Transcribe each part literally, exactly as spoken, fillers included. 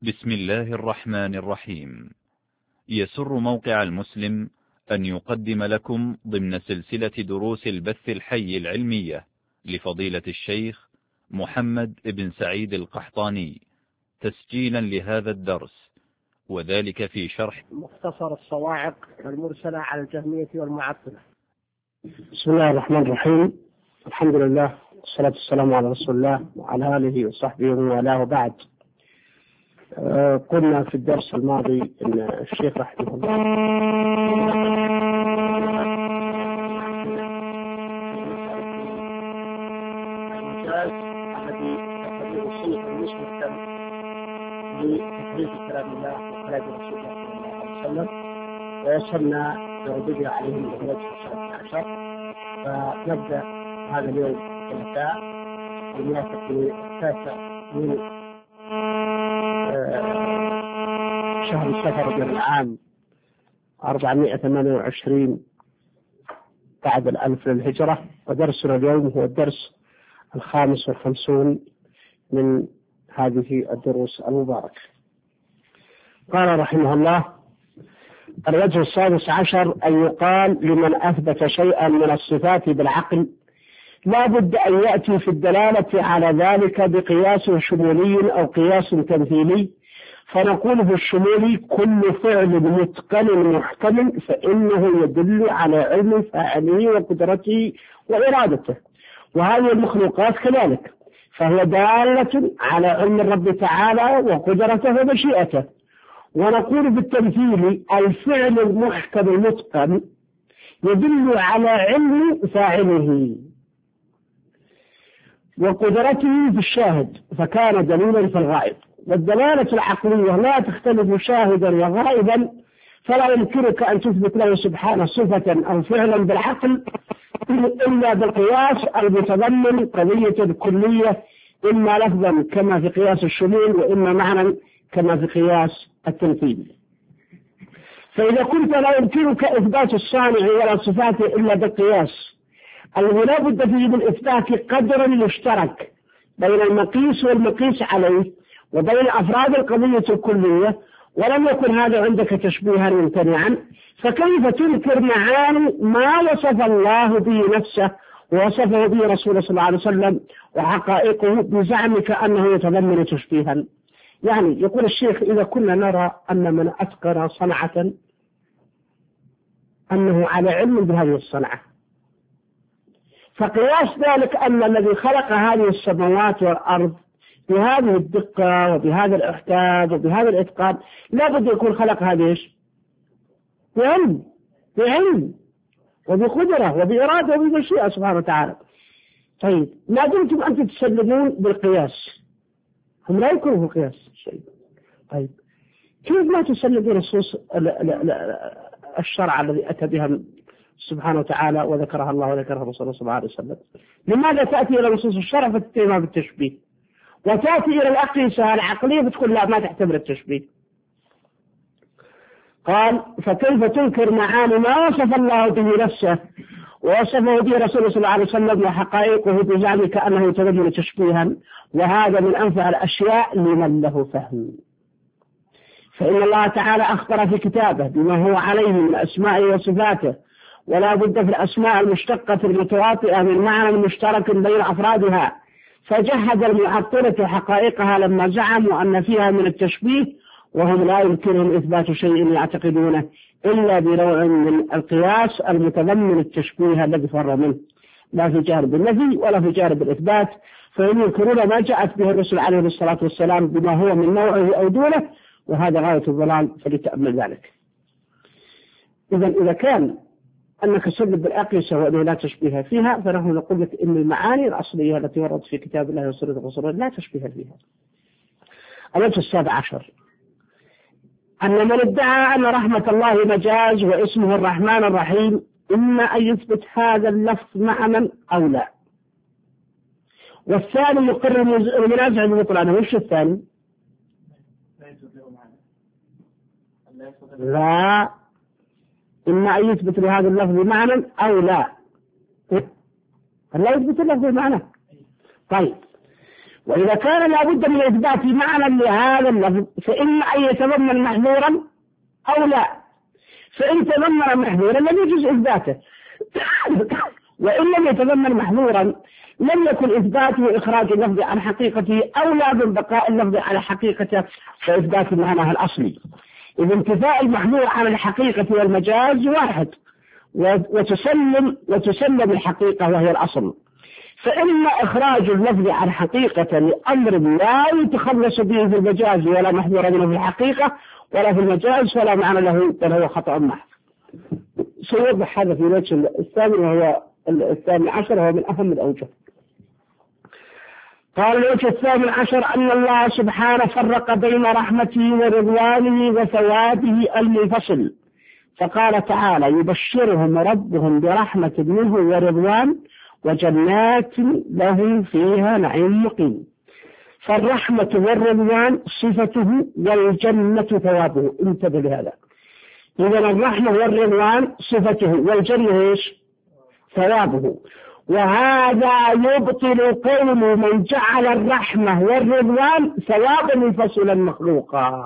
بسم الله الرحمن الرحيم. يسر موقع المسلم أن يقدم لكم ضمن سلسلة دروس البث الحي العلمية لفضيلة الشيخ محمد بن سعيد القحطاني تسجيلا لهذا الدرس، وذلك في شرح مختصر الصواعق المرسلة على الجهمية والمعطلة. بسم الله الرحمن الرحيم. الحمد لله والصلاة والسلام على رسول الله وعلى آله وصحبه ومن والاه، وبعد. آه قلنا في الدرس الماضي أن الشيخ رحمه الله المجاز الذي يقدم الصنف المسلم لتفريق كلام الله وكلام رسول الله صلى الله عليه وسلم، ووصلنا لردود عليهم بهذا الشهر عشر. فنبدأ هذا اليوم الثلاثاء بموافقة التاسع من شهر صفر من العام أربعمائة وثمانية وعشرين بعد الألف للهجرة، ودرسنا اليوم هو الدرس الخامس والخمسون من هذه الدروس المباركة. قال رحمه الله: الوجه السادس عشر أن يقال لمن أثبت شيئا من الصفات بالعقل لا بد أن يأتي في الدلالة على ذلك بقياس شمولي أو قياس تمثيلي، فنقول في الشمولي كل فعل متقن محكم فإنه يدل على علم فاعله وقدرته وإرادته، وهذه المخلوقات كذلك فهي دالة على علم الرب تعالى وقدرته ومشيئته. ونقول بالتمثيل الفعل المحكم المتقن يدل على علم فاعله وقدرته بالشاهد فكان دليلا في الغائب. والدلالة العقلية لا تختلف شاهدا وغائبا، فلا يمكنك أن تثبت له سبحانه صفة أو فعلا بالعقل إلا بالقياس المتضمن قضية كلية، إما لفظا كما في قياس الشمول وإما معنى كما في قياس التمثيل. فإذا كنت لا يمكنك إثبات الصانع ولا صفاته إلا بالقياس الذي لا بد فيه من إثبات قدر مشترك بين المقيس والمقيس عليه وبين أفراد القضية الكلية، ولم يكن هذا عندك تشبيها ممتنعا، فكيف تنكر معاني ما وصف الله به نفسه ووصفه به رسوله صلى الله عليه وسلم وحقائقه بزعمك أنه يتضمن تشبيها؟ يعني يقول الشيخ: إذا كنا نرى أن من أتقن صنعة أنه على علم بهذه الصنعة، فقياس ذلك أن الذي خلق هذه السماوات والأرض بهذه الدقة وبهذا الإحكام وبهذا الإتقان لا بد يكون خلق هذه إيش؟ بعلم بعلم وبقدرة وبإرادة وبمشيئة سبحانه وتعالى. طيب ما دمتم أنتم تسلمون بالقياس، هم لا يكونوا في القياس شيء. طيب كيف ما تسلمون نصوص الشرع الذي أتى بها سبحانه وتعالى وذكرها الله وذكرها رسوله صلى الله عليه وسلم؟ لماذا تأتي إلى نصوص الشرع فتتهمها بالتشبيه، وتأتي إلى الأقيسة العقلية فتقول لا ما تعتبر التشبيه؟ قال: فكيف تنكر معاني ما وصف الله به نفسه ووصفه به رسوله صلى الله عليه وسلم وحقائقه بزعمك أنه يتضمن تشبيها؟ وهذا من أنفع الأشياء لمن له فهم. فإن الله تعالى أخبر في كتابه بما هو عليه من أسمائه وصفاته، ولا بد في الأسماء المشتقة المتواطئة من معنى مشترك بين أفرادها، فجهد المعطلة حقائقها لما زعموا أن فيها من التشبيه، وهم لا يمكنهم إثبات شيء يعتقدونه إلا بنوع من القياس المتضمن التشبيه الذي فر منه، لا في جانب النفي ولا في جانب الإثبات، فهم ينكرون ما جاءت به الرسل عليه الصلاة والسلام بما هو من نوعه أو دونه، وهذا غاية الضلال، فلتأمل ذلك. إذا إذا كان أنك سلب بالأقيسة وأنه لا تشبيه فيها، فنحن نقول لك إن المعاني الأصلية التي وردت في كتاب الله وسنة الرسول لا تشبيه فيها. الوجه السابع عشر أن من ادعى أن رحمة الله مجاز واسمه الرحمن الرحيم إما أن يثبت هذا اللفظ معنى أو لا. والثاني يقر المنازع ببطلانه. وش الثاني؟ لا، إما أن يثبت لهذا اللفظ معنى أو لا. لا يثبت اللفظ معنى. طيب وإذا كان لابد من إثبات معنى لهذا اللفظ فإما أن يتضمن محذورا أو لا، فإن تضمن محذورا لم يجوز إثباته، وإن لم يتضمن محذورا لم يكن إثباته إخراج اللفظ عن حقيقته أولى من بقاء اللفظ على حقيقته وإثبات معناه الأصلي. إذا انتفاء المحذور عن الحقيقة والمجاز واحد، وتسلم وتسلم الحقيقة وهي الأصل. فإما إخراج اللفظ عن حقيقة لأمر لا يتخلص به في المجاز ولا محذور منه في الحقيقة ولا في المجاز ولا معنى له بل هو خطأ محض. سيوضح هذا في الوجه الثاني وهو الثاني عشر، وهو من أهم الأوجه. قال الوجه الثامن عشر أن الله سبحانه فرق بين رحمته ورضوانه وثوابه المنفصل، فقال تعالى يبشرهم ربهم برحمة منه ورضوان وجنات لهم فيها نعيم مقيم. فالرحمة والرضوان صفته والجنة ثوابه، انتبه لهذا. إذا الرحمة والرضوان صفته والجنة ايش؟ ثوابه. وهذا يبطل قول من جعل الرحمة والرضوان ثوابا منفصلا مخلوقا.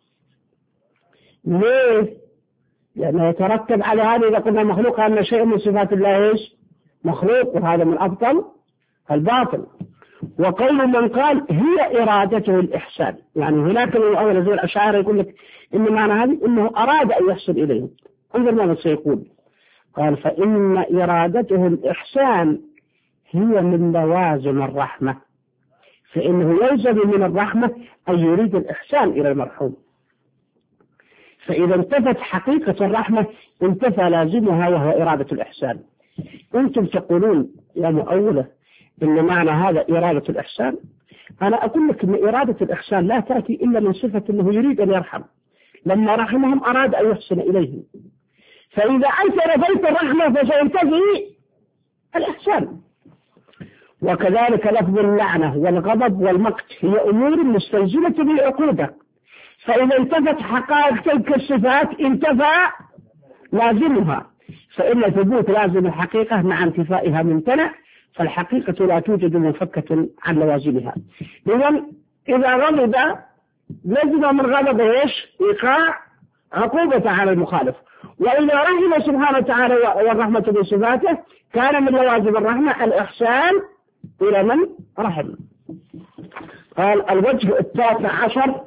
ليه؟ لأنه يترتب على هذا إذا قلنا مخلوقا أن شيء من صفات الله ايش؟ مخلوق، وهذا من أبطل الباطل. وقول من قال هي إرادته الإحسان، يعني هناك من أول زي الأشاعرة يقول لك إن معنى هذه إنه أراد أن يحسن إليهم. انظر ماذا سيقول، قال فإن إرادته الإحسان هي من لوازم الرحمة، فإنه يلزم من الرحمة أن يريد الإحسان إلى المرحوم. فإذا انتفت حقيقة الرحمة انتفى لازمها وهو إرادة الإحسان. أنتم تقولون يا مؤولة إن معنى هذا إرادة الإحسان، أنا أقول لك إن إرادة الإحسان لا تأتي إلا من صفة أنه يريد أن يرحم، لما رحمهم أراد أن يحسن إليهم. فإذا أنت رفضت الرحمة فسينتفي الإحسان. وكذلك لفظ اللعنة والغضب والمقت هي أمور مستلزمة بالعقوبة، فإذا انتفت حقائق تلك الصفات انتفى لازمها، فإن ثبوت لازم الحقيقة مع انتفائها ممتنع، فالحقيقة لا توجد منفكة عن لوازمها. إذا إذا غضب لازم من غضب ايش؟ إيقاع عقوبة على المخالف. وإذا رحم سبحانه وتعالى والرحمة بصفاته كان من لوازم الرحمة الإحسان إلى من رحم. قال الوجه التاسع عشر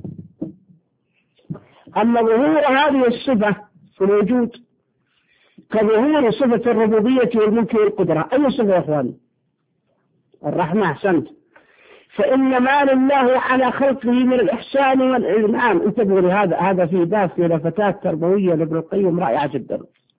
أن ظهور هذه الصفة في الوجود كظهور صفة الربوبية والملك والقدرة. أي صفة يا أخواني؟ الرحمة. أحسنت. فإن ما لله على خلقه من الإحسان والإنعام. انتبهوا لهذا، هذا في باب في لفتات تربوية لابن القيم رائعة جدا.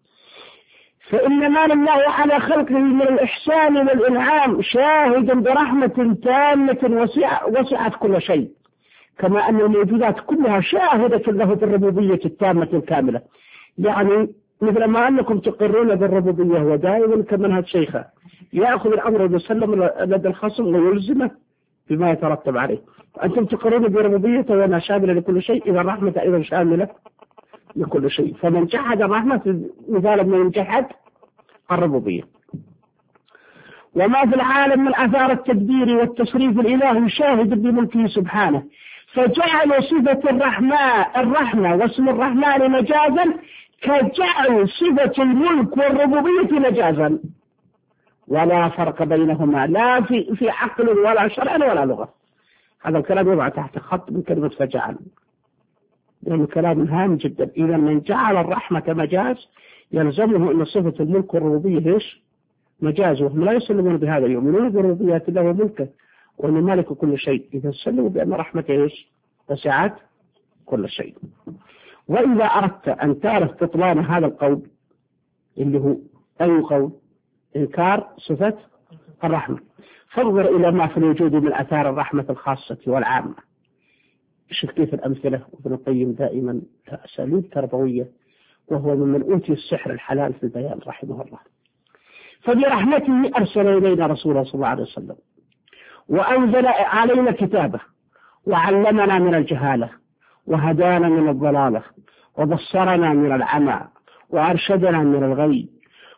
فإن ما لله على خلقه من الإحسان والإنعام شاهد برحمة تامة وسعت كل شيء، كما أن الموجودات كلها شاهدة له بالربوبية التامة الكاملة. يعني مثل ما أنكم تقرون بالربوبية هو دائما كمنهج شيخه يأخذ الأمر ويسلم لدى الخصم ويلزمه بما يترتب عليه. أنتم تقرون بربوبيته وأنا شاملة لكل شيء، إذا الرحمة أيضا شاملة لكل شيء. فمن جحد الرحمة مثال من جحد الربوبية. وما في العالم من آثار التدبير والتصريف الإلهي شاهد بملكه سبحانه، فجعل صفة الرحمة الرحمة واسم الرحمن مجازا كجعل صفة الملك والربوبية مجازا، ولا فرق بينهما لا في في عقل ولا شرع ولا لغة. هذا الكلام يضع تحت خط من كلمة فجعل، لأنه كلام هام جدا. إذا من جعل الرحمة مجاز يلزمه أن صفة الملك والربوبية إيش؟ مجاز، وهم لا يسلمون بهذا، يؤمنون بربوبية الله وملكه وأنه مالك كل شيء، إذا سلموا بأن رحمة إيش؟ وسعت كل شيء. وإذا أردت أن تعرف بطلان هذا القول اللي هو أي قول؟ إنكار صفة الرحمة، فانظر إلى ما في الوجود من أثار الرحمة الخاصة والعامة. شوف كيف الأمثلة. وابن القيم دائما أساليب تربوية، وهو ممن أوتي السحر الحلال في البيان رحمه الله. فبرحمته أرسل إلينا رسوله صلى الله عليه وسلم، وأنزل علينا كتابه، وعلمنا من الجهالة، وهدانا من الضلالة، وبصرنا من العمى، وأرشدنا من الغي،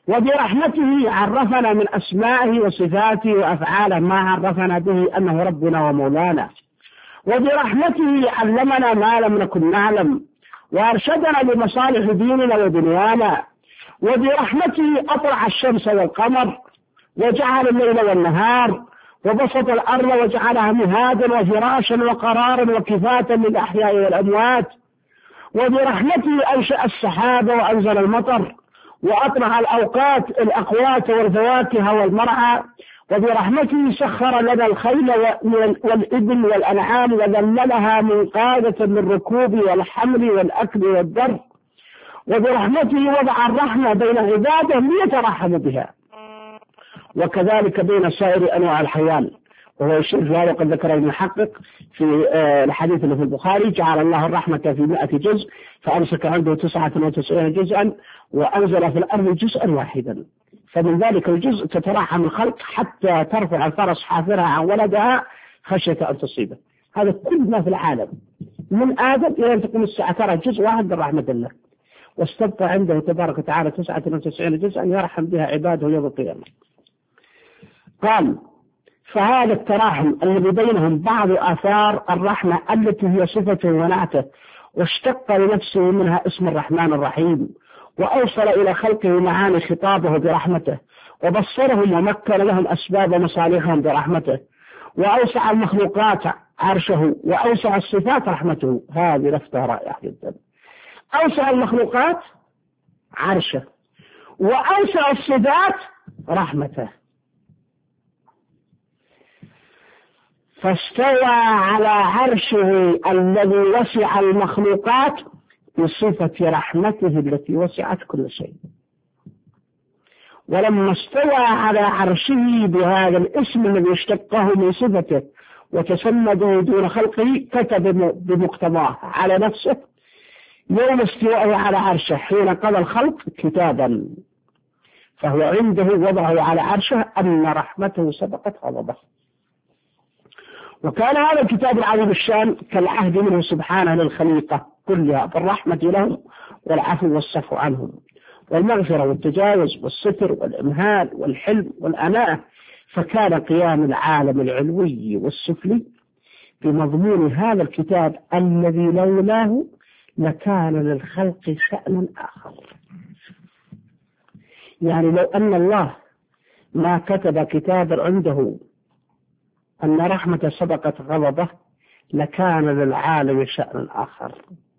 وبرحمته عرفنا من أسمائه وصفاته وأفعاله ما عرفنا به أنه ربنا ومولانا، وبرحمته علمنا ما لم نكن نعلم وأرشدنا لمصالح ديننا ودنيانا، وبرحمته أطلع الشمس والقمر وجعل الليل والنهار، وبسط الأرض وجعلها مهادا وفراشا وقرارا وكفاة للأحياء والأموات، وبرحمته أنشأ السحاب وأنزل المطر وأطلع الأوقات الأقوات والفواكه والمرعى، وبرحمته سخر لنا الخيل والإبل والأنعام وذللها منقادة للركوب والحمل والأكل والدر، وبرحمته وضع الرحمة بين عباده ليترحموا بها، وكذلك بين سائر أنواع الحيوان. وهو يشير في هذا وقد ذكر المحقق في الحديث اللي في البخاري: جعل الله الرحمة في مئة جزء فأمسك عنده تسعة وتسعين جزءا وأنزل في الأرض جزءا واحدا، فمن ذلك الجزء تترحم الخلق حتى ترفع الفرس حافرها عن ولدها خشية أن تصيبه. هذا كل ما في العالم من آدم إلى أن تقوم الساعة ترى جزء واحد من رحمة الله، واستبقى عنده تبارك وتعالى تسعة وتسعين جزءا يرحم بها عباده يوم القيامة. قال: فهذا التراحم الذي بينهم بعض آثار الرحمة التي هي صفته ونعته، واشتق لنفسه منها اسم الرحمن الرحيم، وأوصل إلى خلقه معاني خطابه برحمته، وبصرهم ومكن لهم أسباب مصالحهم برحمته، وأوسع المخلوقات عرشه، وأوسع الصفات رحمته. هذه لفتة رائعة جدا. أوسع المخلوقات عرشه، وأوسع الصفات رحمته. فاستوى على عرشه الذي وسع المخلوقات بصفة رحمته التي وسعت كل شيء. ولما استوى على عرشه بهذا الاسم الذي اشتقه من صفته وتسمده دون خلقه، كتب بمقتضاه على نفسه يوم استوائه على عرشه حين قضى الخلق كتابا، فهو عنده وضعه على عرشه أن رحمته سبقت غضبه. وكان هذا الكتاب العظيم الشان كالعهد منه سبحانه للخليقة كلها بالرحمة لهم والعفو والصفو عنهم والمغفرة والتجاوز والستر والإمهال والحلم والأناة، فكان قيام العالم العلوي والسفلي بمضمون هذا الكتاب الذي لولاه لكان للخلق شأن آخر. يعني لو أن الله ما كتب كتابا عنده أن رحمة سبقت غضبه لكان للعالم شأن آخر.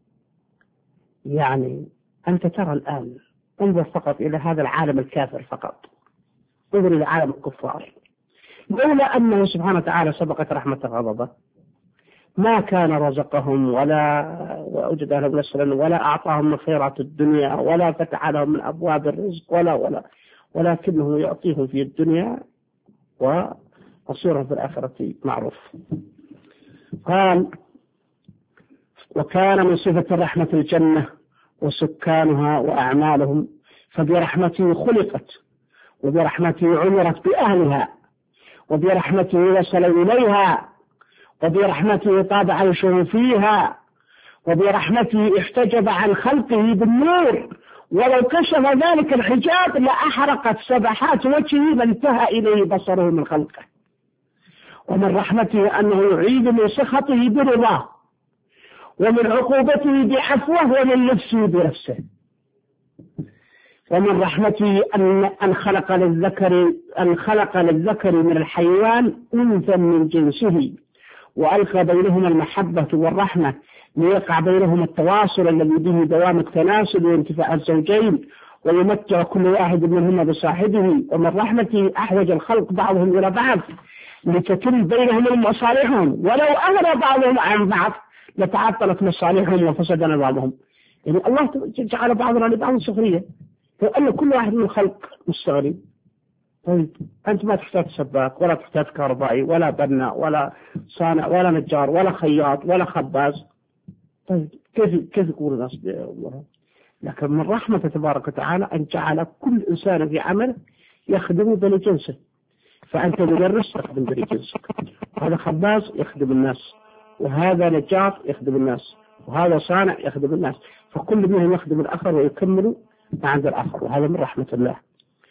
يعني أنت ترى الآن، انظر فقط إلى هذا العالم الكافر فقط، انظر إلى عالم الكفار، لولا أنه سبحانه وتعالى سبقت رحمة غضبه ما كان رزقهم ولا وأوجد لهم نسلا ولا أعطاهم من خيرات الدنيا ولا فتح لهم من أبواب الرزق ولا ولا ولكنه يعطيهم في الدنيا ومصيرهم في الآخرة معروف. قال: وكان من صفة الرحمة الجنة وسكانها وأعمالهم، فبرحمته خلقت، وبرحمته عمرت بأهلها، وبرحمته وصل إليها، وبرحمته طاب عيشه فيها، وبرحمته احتجب عن خلقه بالنور، ولو كشف ذلك الحجاب لأحرقت سبحات وجهه لانتهى إليه بصره من خلقه. ومن رحمته أنه يعيد من سخطه برضاه، ومن عقوبته بعفوه، ومن نفسه بنفسه. ومن رحمته أن أن خلق للذكر أن خلق للذكر من الحيوان أنثى من جنسه، وألقى بينهما المحبة والرحمة ليقع بينهما التواصل الذي به دوام التناسل وانتفاع الزوجين، ويمتع كل واحد منهما بصاحبه. ومن رحمته أحوج الخلق بعضهم إلى بعض لتتم بينهم مصالحهم، ولو أغنى بعضهم عن بعض لتعطلت مصالحهم وفسد نظامهم. يعني الله جعل بعضنا لبعض سخرية، فأن كل واحد من الخلق مستغني. طيب أنت ما تحتاج سباك ولا تحتاج كهربائي ولا بناء ولا صانع ولا نجار ولا خياط ولا خباز. طيب كيف كيف يقول الناس الله؟ لكن من رحمة تبارك وتعالى أن جعل كل إنسان في عمله يخدم بني جنسه، فأنت مدرس تخدم بني جنسك، وهذا خباز يخدم الناس، وهذا نجار يخدم الناس، وهذا صانع يخدم الناس، فكل منهم يخدم الآخر ويكمل ما عند الآخر، وهذا من رحمة الله.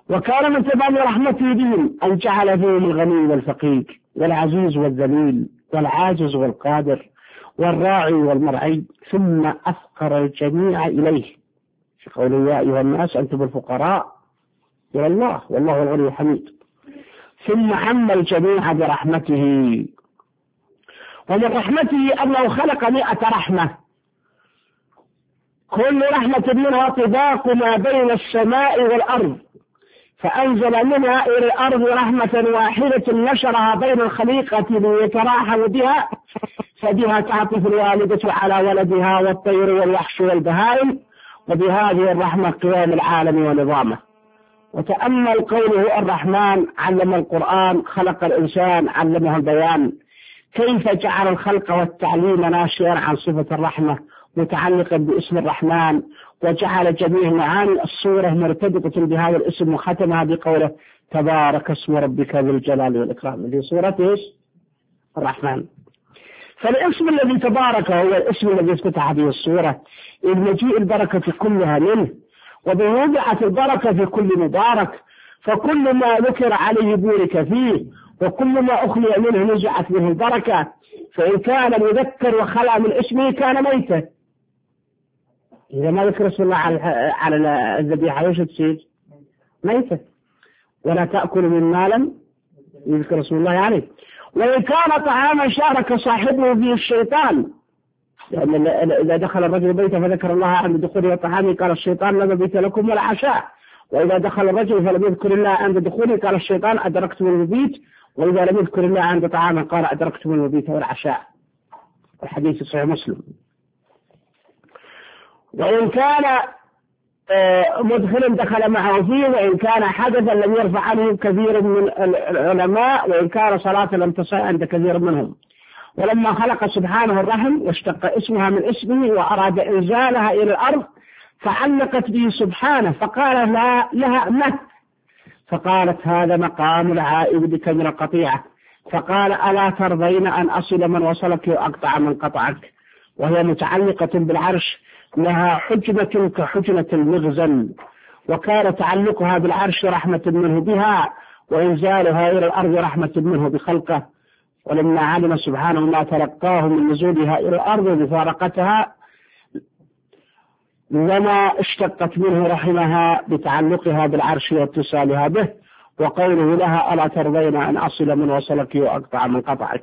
وكان من تمام رحمته بهم أن جعل فيهم الغني والفقير والعزيز والذليل والعاجز والقادر والراعي والمرعي، ثم أفقر الجميع إليه في قوله يا أيها الناس أنتم الفقراء إلى الله والله الغني الحميد، ثم عم الجميع برحمته. ومن رحمته أنه خلق مئة رحمة، كل رحمة منها طباق ما بين السماء والأرض، فأنزل منها إلى الأرض رحمة واحدة نشرها بين الخليقة ليتراحم بها، فبها تعطف الوالدة على ولدها والطير والوحش والبهائم، وبهذه الرحمة قيام العالم ونظامه. وتأمل قوله الرحمن علم القرآن، خلق الإنسان علمه البيان، كيف جعل الخلق والتعليم ناشئا عن صفة الرحمة متعلقا باسم الرحمن، وجعل جميع معاني الصورة مرتبطة بهذا الاسم، وختمها بقوله تبارك اسم ربك ذي الجلال والإكرام في سورة إيش؟ الرحمن. فالاسم الذي تبارك هو الاسم الذي افتتح به السورة، إذ مجيء البركة كلها منه، وبوضعت البركة في كل مبارك، فكل ما ذكر عليه بورك فيه، وكل ما أخلي منه نزعت منه البركة. فإن كان مذكر وخلع من اسمه كان ميتا، إذا ما ذكر اسم الله على الذبيحة وش تصير؟ ميتة. ولا تأكل مما لم يذكر اسم الله عليه. وإن كان طعاما شارك صاحبه فيه الشيطان، لأن إذا دخل الرجل بيته فذكر الله عند دخوله وطعامه قال الشيطان لا مبيت لكم ولا عشاء، وإذا دخل الرجل فلم يذكر الله عند دخوله قال الشيطان أدركتم المبيت، وإذا لم يذكر الله عند طعامه قال أدركتم المبيت والعشاء. الحديث صحيح مسلم. وإن كان مدخل دخل معه فيه، وإن كان حدثا لم يرفع عنه كثير من العلماء، وإن كان صلاة لم تصح عند كثير منهم. ولما خلق سبحانه الرحم واشتق اسمها من اسمه وأراد إنزالها إلى الأرض فعلقت به سبحانه، فقال لا لها مه، فقالت هذا مقام العائد بك من القطيعة، فقال ألا ترضين أن أصل من وصلك وأقطع من قطعك. وهي متعلقة بالعرش، لها حجمة كحجمة المغزل، وكان تعلقها بالعرش رحمة منه بها، وإنزالها إلى الأرض رحمة منه بخلقه. ولما علم سبحانه ما تلقاه من نزولها إلى الأرض بفارقتها وما اشتقت منه رحمها بتعلقها بالعرش واتصالها به، وقوله لها ألا ترضين أن أصل من وصلك وأقطع من قطعك.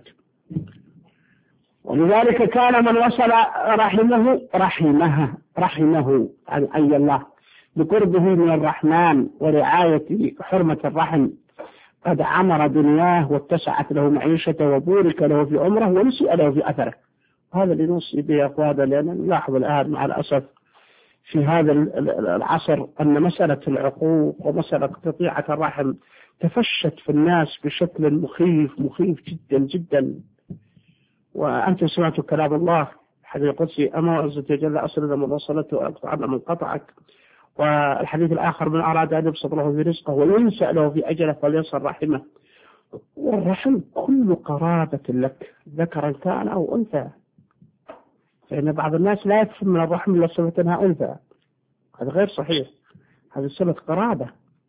ولذلك كان من وصل رحمه رحمها رحمه أي الله بقربه من الرحمن ورعاية حرمة الرحم قد عمر دنياه واتسعت له معيشته وبورك له في عمره ونسئ له في أثره. هذا اللي نوصي به يا أخوانا، لأن نلاحظ الآن مع الأسف في هذا العصر أن مسألة العقوق ومسألة قطيعة الرحم تفشت في الناس بشكل مخيف مخيف جدا جدا. وأنتم سمعتوا كلام الله حديث القدسي أما عز وجل أصل من وصلته وأقطع من قطعك. والحديث الآخر من أراد أن يبسط له في رزقه وينسأ له في أجله فليصل رحمه. والرحم كل قرابة لك ذكرا كان أو أنثى، فإن بعض الناس لا يفهم من الرحم إلا صفة أنها أنثى، هذا غير صحيح، هذه صفة قرابة.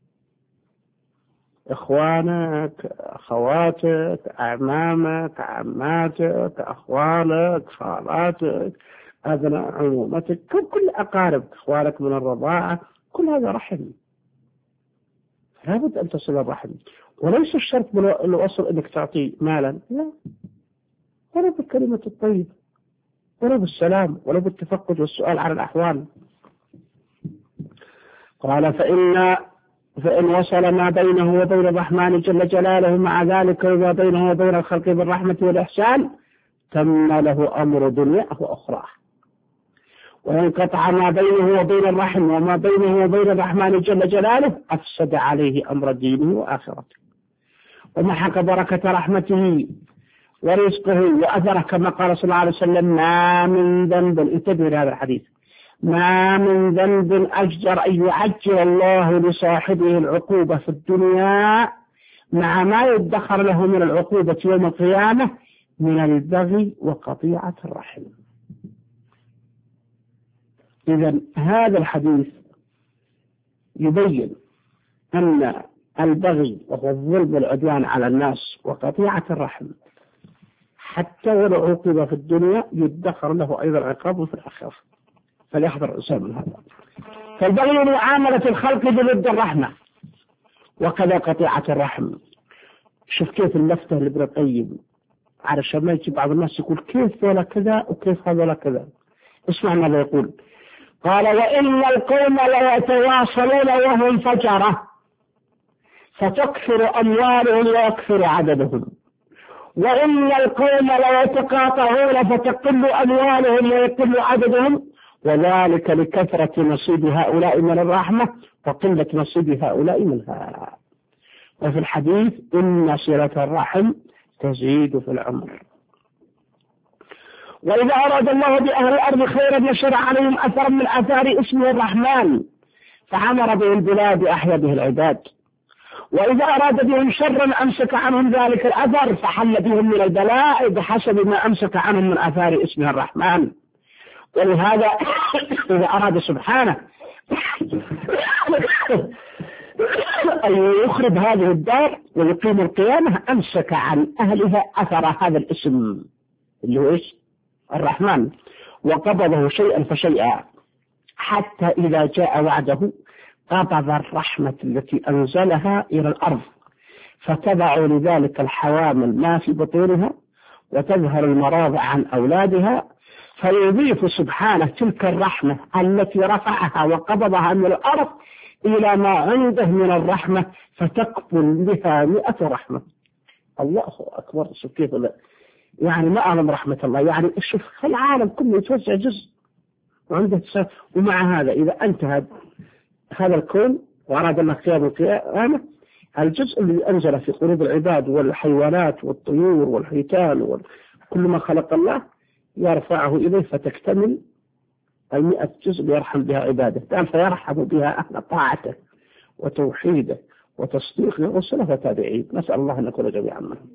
إخوانك، أخواتك، أعمامك، عماتك، أخوالك، خالاتك، أبناء عمومتك، كل أقاربك، إخوانك من الرضاعة، كل هذا رحم، لابد أن تصل الرحم. وليس الشرط من الوصل أنك تعطيه مالا، لا، ولا بالكلمة الطيبة ولا بالسلام ولا بالتفقد والسؤال عن الأحوال. قال فإن فإن وصل ما بينه وبين الرحمن جل جلاله مع ذلك وما بينه وبين الخلق بالرحمة والإحسان تم له أمر دنياه وأخراه. وإن قطع ما بينه وبين الرحم وما بينه وبين الرحمن جل جلاله أفسد عليه أمر دينه وآخرته، ومحق بركة رحمته ورزقه وأثره، كما قال صلى الله عليه وسلم ما من ذنب، انتبهوا لهذا الحديث، ما من ذنب أجدر أن يعجل الله لصاحبه العقوبة في الدنيا مع ما يدخر له من العقوبة يوم القيامة من البغي وقطيعة الرحم. إذن هذا الحديث يبين أن البغي وهو الظلم والعدوان على الناس وقطيعة الرحم حتى ولو عوقب في الدنيا يدخر له أيضا عقاب في الآخرة، فليحذر الإنسان من هذا. فالبغي معاملة الخلق بضد الرحمة، وكذا قطيعة الرحم. شوف كيف اللفتة لابن القيم علشان ما يجي بعض الناس يقول كيف ولا كذا وكيف هذا ولا كذا. اسمع ماذا يقول. قال: وإن القوم لا يتواصلون وهم فجرة فتكثر أموالهم ويكثر عددهم، وإن القوم لا يتقاطعون فتقل أموالهم ويقل عددهم، وذلك لكثرة نصيب هؤلاء من الرحمة وقلة نصيب هؤلاء منها. وفي الحديث: إن صلة الرحم تزيد في العمر. وإذا أراد الله بأهل الأرض خيرا نشر عليهم أثرا من آثار اسمه الرحمن فعمر به البلاد أحيا به العباد، وإذا أراد بهم شرا أمسك عنهم ذلك الأثر فحل بهم من البلاء بحسب ما أمسك عنهم من آثار اسمه الرحمن. ولهذا إذا أراد سبحانه أن يخرب هذه الدار ويقيم القيامة أمسك عن أهلها أثر هذا الاسم اللي هو إيش؟ الرحمن، وقبضه شيئا فشيئا حتى إذا جاء وعده قبض الرحمة التي أنزلها إلى الأرض، فتبع لذلك الحوامل ما في بطونها وتظهر المراضع عن أولادها، فيضيف سبحانه تلك الرحمة التي رفعها وقبضها من الأرض إلى ما عنده من الرحمة فتقبل بها مئة رحمة. الله أكبر. شوف كيف يعني ما أعلم رحمة الله. يعني شوف العالم كله يتوزع جزء وعنده تسا... ومع هذا إذا انتهى هذا الكون وأراد الله قيام القيامة، الجزء الذي أنزل في قلوب العباد والحيوانات والطيور والحيتان وكل ما خلق الله يرفعه إليه فتكتمل المئة جزء يرحم بها عباده. قال: فيرحم بها أهل طاعته وتوحيده وتصديقه ورسله وتابعيه. نسأل الله أن نكون جميعا منهم.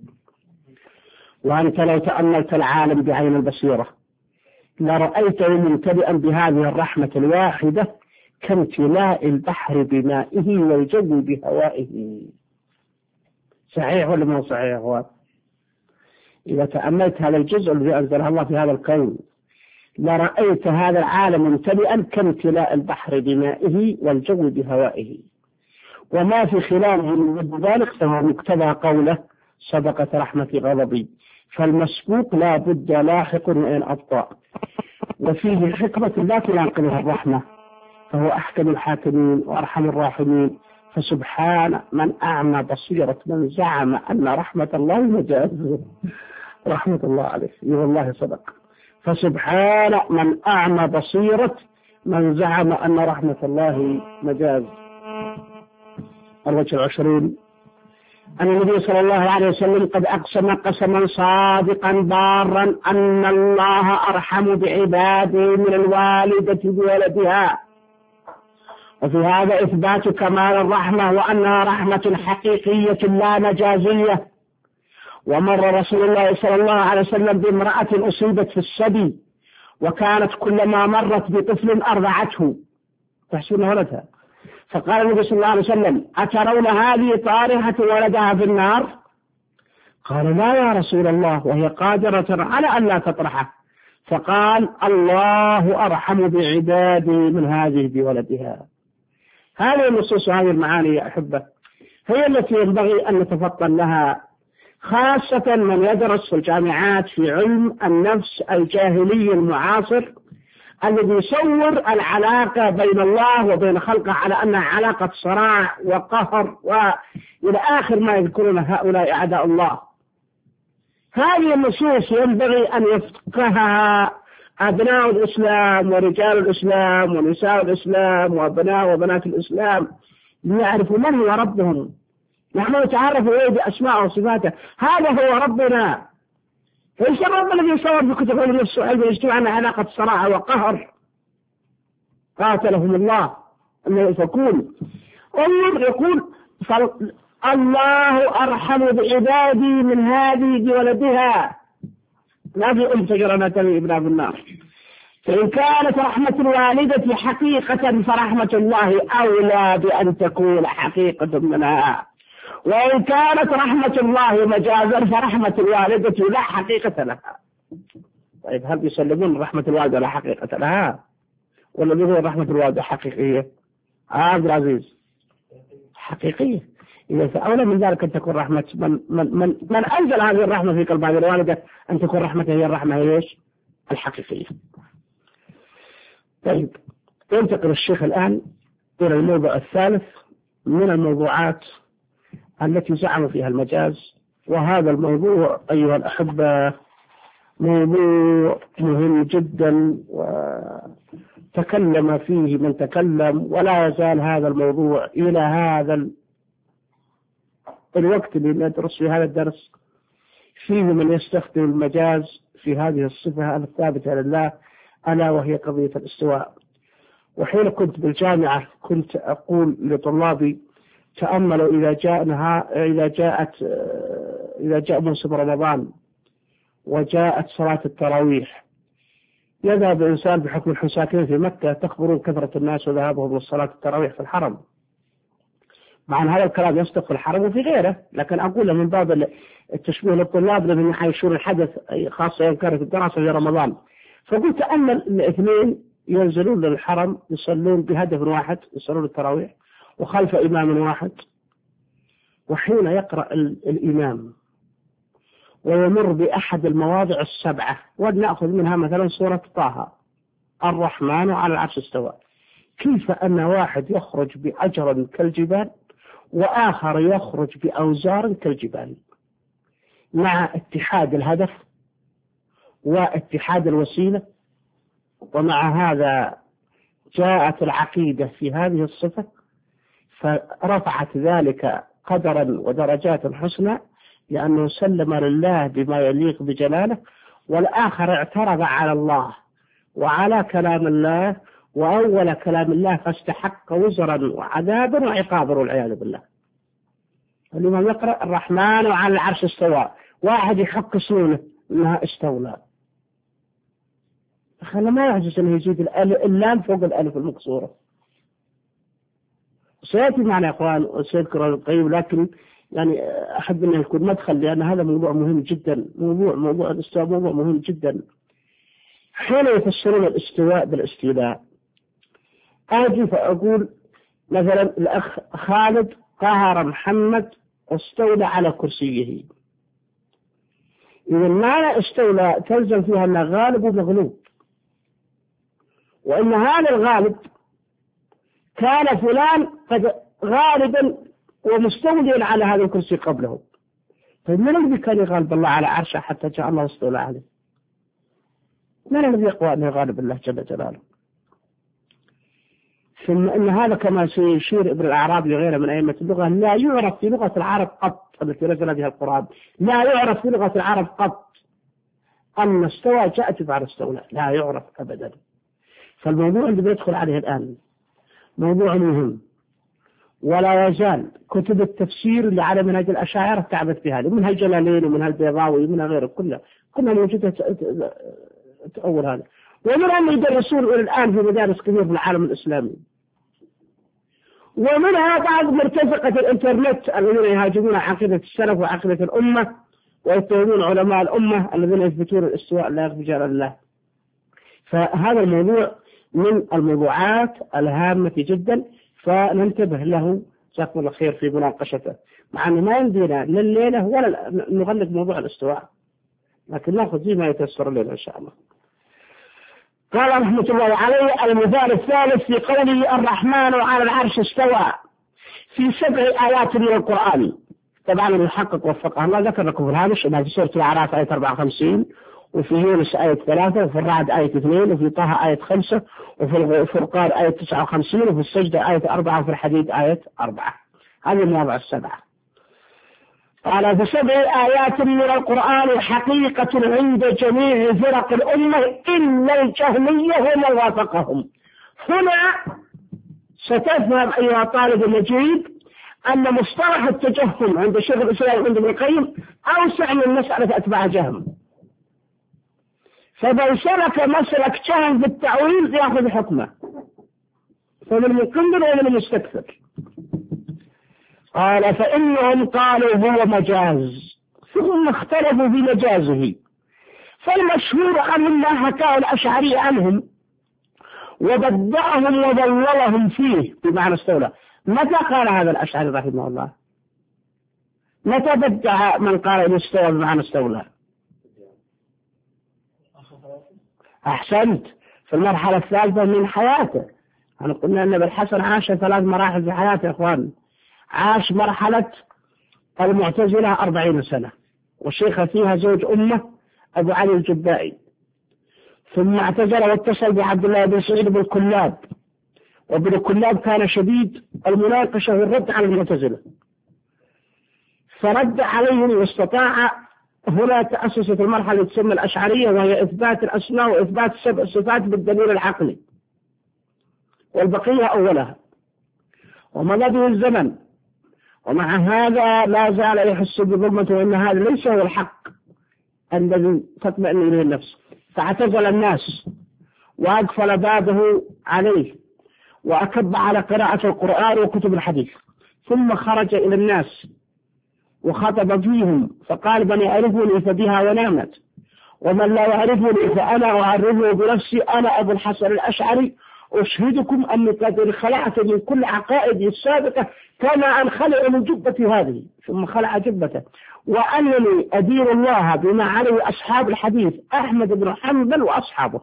وأنت لو تأملت العالم بعين البصيرة لرأيته ممتلئا بهذه الرحمة الواحدة كامتلاء البحر بمائه والجو بهوائه. صحيح ولا ما صحيح يا أخوان؟ إذا تأملت هذا الجزء الذي أنزله الله في هذا الكون لرأيت هذا العالم ممتلئا كامتلاء البحر بمائه والجو بهوائه، وما في خلاله من ذلك فهو مقتضى قوله: سبقت رحمتي غضبي، فالمسبوق لا بد لاحق وإن أبطأ، وفيه حكمة لا تناقضها الرحمة، فهو أحكم الحاكمين وأرحم الراحمين. فسبحان من أعمى بصيرة من زعم أن رحمة الله مجاز. رحمة الله عليه والله صدق. فسبحان من أعمى بصيرة من زعم أن رحمة الله مجاز. الوجه العشرين أن النبي صلى الله عليه وسلم قد أقسم قسما صادقا بارا أن الله أرحم بعباده من الوالدة بولدها، وفي هذا إثبات كمال الرحمة وأنها رحمة حقيقية لا مجازية. ومر رسول الله صلى الله عليه وسلم بامرأة أصيبت في السبي وكانت كلما مرت بطفل أرضعته تحسن ولدها، فقال النبي صلى الله عليه وسلم: أترون هذه طارحة ولدها في النار؟ قال: لا يا رسول الله، وهي قادرة على أن لا تطرحه. فقال: الله أرحم بعبادي من هذه بولدها. هذه النصوص وهذه المعاني يا أحبة هي التي ينبغي أن نتفطن لها، خاصة من يدرس في الجامعات في علم النفس الجاهلي المعاصر الذي يصور العلاقة بين الله وبين خلقه على أنها علاقة صراع وقهر وإلى آخر ما يذكرون هؤلاء أعداء الله. هذه النصوص ينبغي أن يفقهها أبناء الإسلام ورجال الإسلام ونساء الإسلام وأبناء وبنات الإسلام ليعرفوا من هو ربهم. نحن نتعرف إليه بأسماء وصفاته. هذا هو ربنا. ليس الرب الذي يصور بكتب علم السؤال ويجتمع عن علاقة صراع وقهر قاتلهم الله أن يفكون. انظر يقول: الله أرحم بعبادي من هذه بولدها. ما في أم تجرى تبي ابنها بالنار. فإن كانت رحمة الوالدة حقيقة فرحمة الله أولى بأن تكون حقيقة منها، وإن كانت رحمة الله مجازا فرحمة الوالدة لا حقيقة لها. طيب هل يسلمون رحمة الوالدة لا حقيقة لها ولا يقولون رحمة الوالدة حقيقية؟ عبد العزيز حقيقية. إذا فأولى من ذلك أن تكون رحمة من, من, من, من أنزل هذه الرحمة في قلب هذه الوالدة أن تكون رحمته هي الرحمة هي الحقيقية. طيب ينتقل الشيخ الآن إلى الموضوع الثالث من الموضوعات التي زعم فيها المجاز، وهذا الموضوع أيها الأحبة موضوع مهم جدا وتكلم فيه من تكلم، ولا يزال هذا الموضوع إلى هذا الوقت اللي ندرس في هذا الدرس فيه من يستخدم المجاز في هذه الصفة الثابتة لله، ألا وهي قضية الاستواء. وحين كنت بالجامعة كنت أقول لطلابي تأملوا إذا جاء إذا جاءت إذا جاء موسم رمضان وجاءت صلاة التراويح، يذهب الإنسان بحكم الحساكين في مكة تخبرون كثرة الناس وذهابهم لصلاة التراويح في الحرم. مع أن هذا الكلام يصدق في الحرم وفي غيره، لكن أقول من باب التشبيه للطلاب لأنهم يعيشون الحدث خاصة إن كانت الدراسة في رمضان. فقلت تأمل الاثنين ينزلون للحرم يصلون بهدف واحد، يصلون التراويح وخلف إمام واحد، وحين يقرأ الإمام ويمر بأحد المواضع السبعة، ولنأخذ منها مثلا سورة طه الرحمن على العرش استوى، كيف أن واحد يخرج بأجر كالجبال وآخر يخرج بأوزار كالجبال، مع اتحاد الهدف واتحاد الوسيلة. ومع هذا جاءت العقيدة في هذه الصفة فرفعت ذلك قدرا ودرجات حسنى، لأنه سلم لله بما يليق بجلاله، والآخر اعترض على الله وعلى كلام الله وأول كلام الله فاستحق وزرا وعذابا وعقابا والعياذ بالله. الإمام يقرأ الرحمن على العرش استوى، واحد يحق سنونه انها استولى، خلى ما يعجز انه يزيد اللام فوق الالف المكسوره. سياتي معنا يا اخوان وسيذكر القيم، لكن يعني احب انه يكون مدخل لان هذا موضوع مهم جدا. موضوع موضوع الاستواء موضوع مهم جدا. حين يفسرون الاستواء بالاستيلاء اجي فاقول مثلا الاخ خالد قهر محمد واستولى على كرسيه، إذا معنى استولى تلزم فيها أنه غالب ومغلوب، وإن هذا الغالب كان فلان قد غالبا ومستوليا على هذا الكرسي قبله. طيب من الذي كان يغالب الله على عرشه حتى جاء الله واستولى عليه؟ من الذي يقوى أنه غالب الله جل جلاله؟ ثم إن هذا كما سيشير ابن الأعرابي وغيره من أئمة اللغة لا يعرف في لغة العرب قط التي نزل بها القرآن، لا يعرف في لغة العرب قط أن استوى جاءت بعد استولى، لا يعرف أبدا. فالموضوع اللي بندخل عليه الآن موضوع مهم، ولا يزال كتب التفسير اللي على منهج الأشاعرة تعبت بهذا، منها الجلالين ومنها البيضاوي ومنها غيره كلها كلها موجودة تأول هذا، ومنها أن يدرسون إلى الآن في مدارس كبيرة في العالم الإسلامي، ومنها بعض مرتزقة الإنترنت الذين يهاجمون عقيدة السلف وعقيدة الأمة ويتهمون علماء الأمة الذين يثبتون الاستواء لا يخفي جلال الله. فهذا الموضوع من الموضوعات الهامة جدا، فننتبه له جزاكم الله خير في مناقشته، مع أنه ما يمدينا لليلة ولا نغلق موضوع الاستواء، لكن نأخذ زي ما يتيسر لنا إن شاء الله. قال رحمة الله عليه المثال الثالث في قوله الرحمن على العرش استوى في سبع آيات من القرآن. طبعا المحقق وفقه الله ذكر لكم في الهامش في سورة الأعراف آية أربعة وخمسين، وفي يونس آية ثلاثة، وفي الرعد آية اثنين، وفي طه آية خمسة، وفي الفرقان آية تسعة وخمسين، وفي السجدة آية أربعة، وفي الحديد آية أربعة. هذه المواضع السبعة. قال في سبع آيات من القرآن حقيقة عند جميع فرق الأمة إلا الجهمية ومن وافقهم. هنا ستفهم أيها طالب المجيد أن مصطلح التجهم عند شيخ الإسلام عند ابن القيم أوسع من مسألة أتباع جهم. فمن سلك مسلك جهل في التأويل يأخذ حكمه، فمن المكبر ومن المستكثر. قال فإنهم قالوا هو مجاز، ثم اختلفوا في مجازه. فالمشهور عن الله حكاه الأشعري عنهم وبدعهم وضللهم فيه بمعنى استولى. متى قال هذا الأشعري رحمه الله؟ متى بدع من قال إن استوى بمعنى استولى؟ أحسنت، في المرحلة الثالثة من حياته. أنا قلنا أن الحسن عاش ثلاث مراحل في حياته يا إخوان. عاش مرحلة المعتزلة أربعين سنة وشيخ فيها زوج أمه أبو علي الجبائي، ثم اعتزل واتصل بعبد الله بن سعيد بن كلاب، وابن كلاب كان شديد المناقشة والرد على المعتزلة، فرد عليهم واستطاع. هنا تأسست المرحلة تسمى الأشعرية، وهي إثبات الأسماء وإثبات سبع صفات بالدليل العقلي، والبقية أولها. ومضى به الزمن ومع هذا لا زال يحس بظلمته، وأن هذا ليس هو الحق الذي تطمئن إليه النفس. فاعتزل الناس وأقفل بابه عليه وأكب على قراءة القرآن وكتب الحديث، ثم خرج إلى الناس وخطب فيهم فقال من يعرفني فبها ونامت، ومن لا يعرفني فأنا أعرفه بنفسي، أنا أبو الحسن الأشعري أشهدكم أني قد خلعت من كل عقائدي السابقة كما أن خلع من جبتي هذه، ثم خلع جبته، وأنني أدير الله بما عليه أصحاب الحديث أحمد بن حنبل وأصحابه.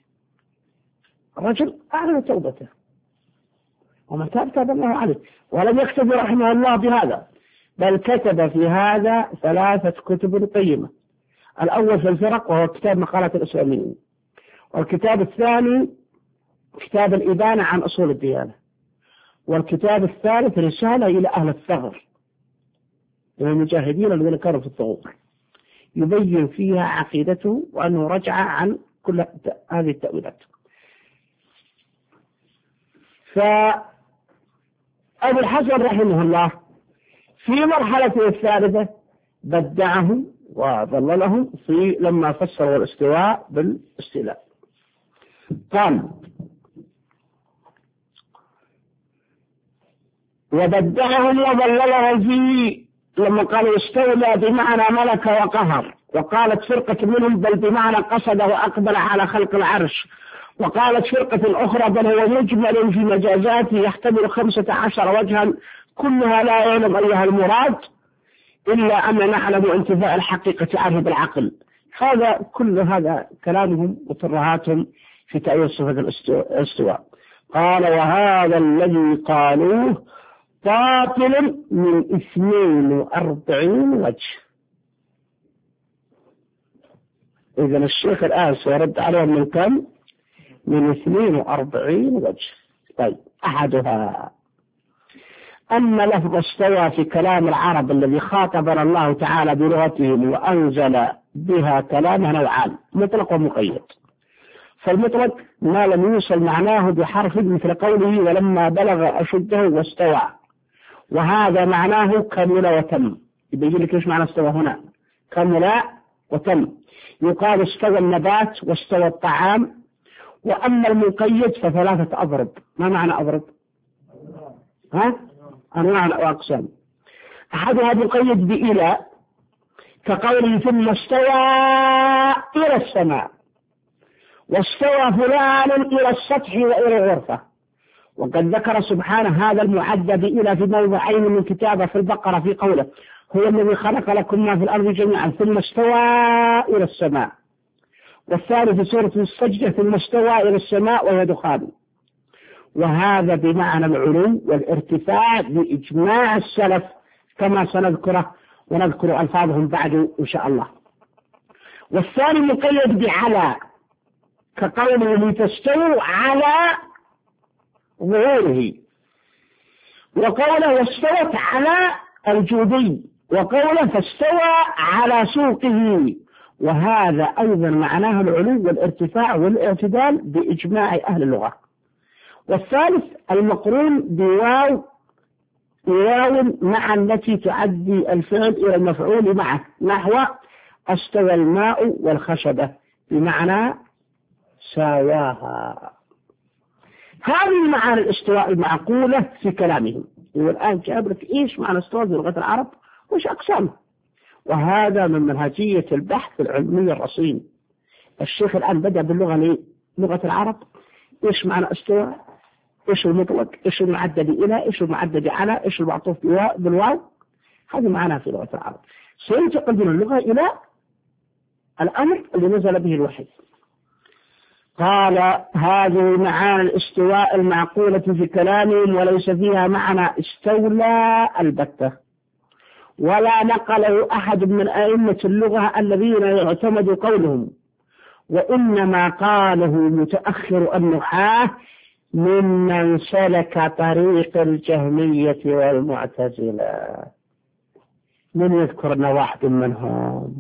الرجل أعلن توبته وما تاب تاب الله عليه، ولم يكتب رحمه الله بهذا، بل كتب في هذا ثلاثة كتب قيمة. الأول في الفرق وهو كتاب مقالات الإسلاميين، والكتاب الثاني كتاب الإبانة عن أصول الديانة، والكتاب الثالث رسالة إلى أهل الثغر، إلى المجاهدين الذين كانوا في الثغور، يبين فيها عقيدته وأنه رجع عن كل هذه التأويلات. فأبو الحسن رحمه الله في مرحلته الثالثة بدعه وضلله في لما فسروا الاستواء بالاستيلاء. قال وبدعهم وضللهم في لما قالوا استولى بمعنى ملك وقهر، وقالت فرقة منهم بل بمعنى قصد وأقبل على خلق العرش، وقالت فرقة أخرى بل هو مجمل في مجازاته يحتمل خمسة عشر وجها كلها لا يعلم أيها المراد إلا أن نعلم انتفاء الحقيقة عنه بالعقل. هذا كل هذا كلامهم وترهاتهم في تأويل صفة الاستواء. قال وهذا الذي قالوه باطل من اثنين وأربعين وجه. إذا الشيخ الآن سيرد عليهم من كم؟ من اثنين وأربعين وجه. طيب أحدها أن لفظ استوى في كلام العرب الذي خاطبنا الله تعالى بلغتهم وأنزل بها كلامه نوعان، مطلق ومقيد. فالمطلق ما لم يوصل معناه بحرف مثل قوله ولما بلغ أشده واستوى، وهذا معناه كمل وتم. يبين لك ايش معنى استوى هنا؟ كمل وتم. يقال استوى النبات واستوى الطعام. وأما المقيد فثلاثة أضرب. ما معنى أضرب؟ ها؟ أنواع وأقسام. أحدها مقيد بإلى كقوله ثم استوى إلى السماء، واستوى فلان إلى السطح وإلى الغرفة. وقد ذكر سبحانه هذا المعد بإلى في موضعين من كتابه في البقرة في قوله هو الذي خلق لكم ما في الأرض جميعا ثم استوى إلى السماء، والثالث في سورة السجدة ثم استوى إلى السماء وهي دخان. وهذا بمعنى العلو والارتفاع بإجماع السلف كما سنذكره ونذكر ألفاظهم بعد إن شاء الله. والثاني مقيد بعلى كقوله لتستووا على ظهوره، وقوله واستوت على الجودي، وقوله فاستوى على سوقه، وهذا أيضا معناه العلو والارتفاع والاعتدال بإجماع أهل اللغة. والثالث المقرون بواو واو مع التي تعدي الفعل إلى المفعول معه، نحو استوى الماء والخشبة بمعنى ساواها. هذه معنى الاستواء المعقولة في كلامهم. والآن جاب لك إيش معنى استواء في لغة العرب وإيش أقسامه، وهذا من منهجية البحث العلمي الرصين. الشيخ الآن بدأ باللغة لغة العرب، إيش معنى استواء، إيش المطلق، إيش المعدد إلى، إيش المعدد على، إيش المعطوف بالواو، هذه معناها في لغة العرب. سينتقل من اللغة إلى الأمر اللي نزل به الوحي. قال هذه معاني الاستواء المعقولة في كلامهم وليس فيها معنى استولى البتة، ولا نقله أحد من أئمة اللغة الذين يعتمد قولهم، وإنما قاله متأخر النحاة ممن سلك طريق الجهمية والمعتزلة. من يذكرنا واحد منهم؟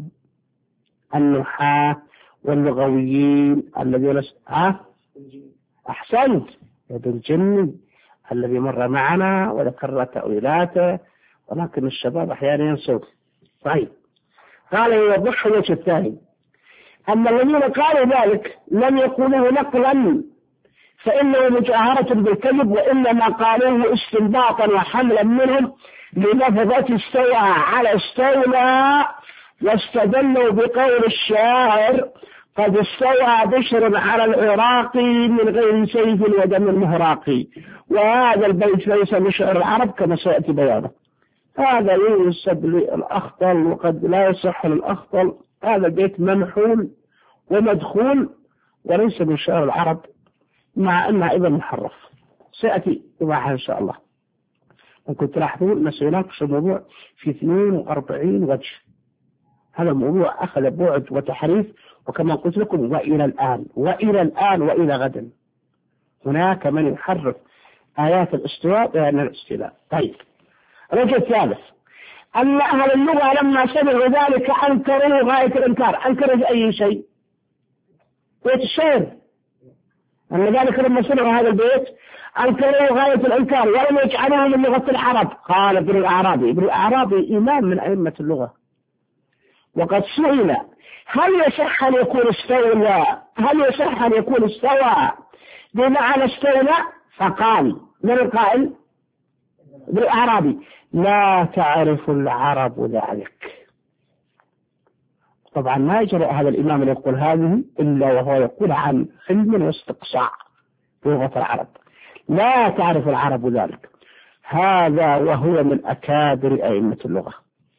النحاة واللغويين الذين ها أحسنت ابن الجني الذي مر معنا وذكرنا تأويلاته، ولكن الشباب أحيانا ينسوا. طيب، قال يوضح الوجه الثاني أن الذين قالوا ذلك لم يقولوه نقلا فإنه مجاهرة بالكذب، وإنما قالوه استنباطا وحملا منهم للفظة استوى على استولى، واستدلوا بقول الشاعر قد استوى بشر على العراق من غير سيف ودم المهراق. وهذا البيت ليس من شعر العرب كما سيأتي بيانه، هذا ينسب للأخطل وقد لا يصح للأخطل. هذا البيت ممحول ومدخول وليس من شعر العرب، مع أنها أيضا محرف. سيأتي إيضاحها إن شاء الله. وكنت تلاحظون أن سيناقش الموضوع في اثنين وأربعين وجه. هذا الموضوع أخذ بعد وتحريف، وكما قلت لكم وإلى الآن وإلى الآن وإلى غد هناك من يحرف آيات الاستواء بأن الاستيلاء. طيب، الوجه الثالث أن أهل اللغة لما سمعوا ذلك أنكروا غاية الإنكار. أنكروا بأي شيء؟ بيت الشعر، أن ذلك لما سمعوا هذا البيت أنكروا غاية الإنكار ولم يجعلوه من لغة العرب. قال ابن الأعرابي، ابن الأعرابي إمام من أئمة اللغة، وقد سئل هل يصح أن يكون استولى، هل يصح أن يكون استوى بمعنى استولى؟ فقال من القائل؟ ابن الأعرابي لا تعرف العرب ذلك. طبعا ما يجرؤ هذا الإمام أن يقول هذه إلا وهو يقول عن علم واستقصاء بلغة العرب. لا تعرف العرب ذلك، هذا وهو من أكابر أئمة اللغة.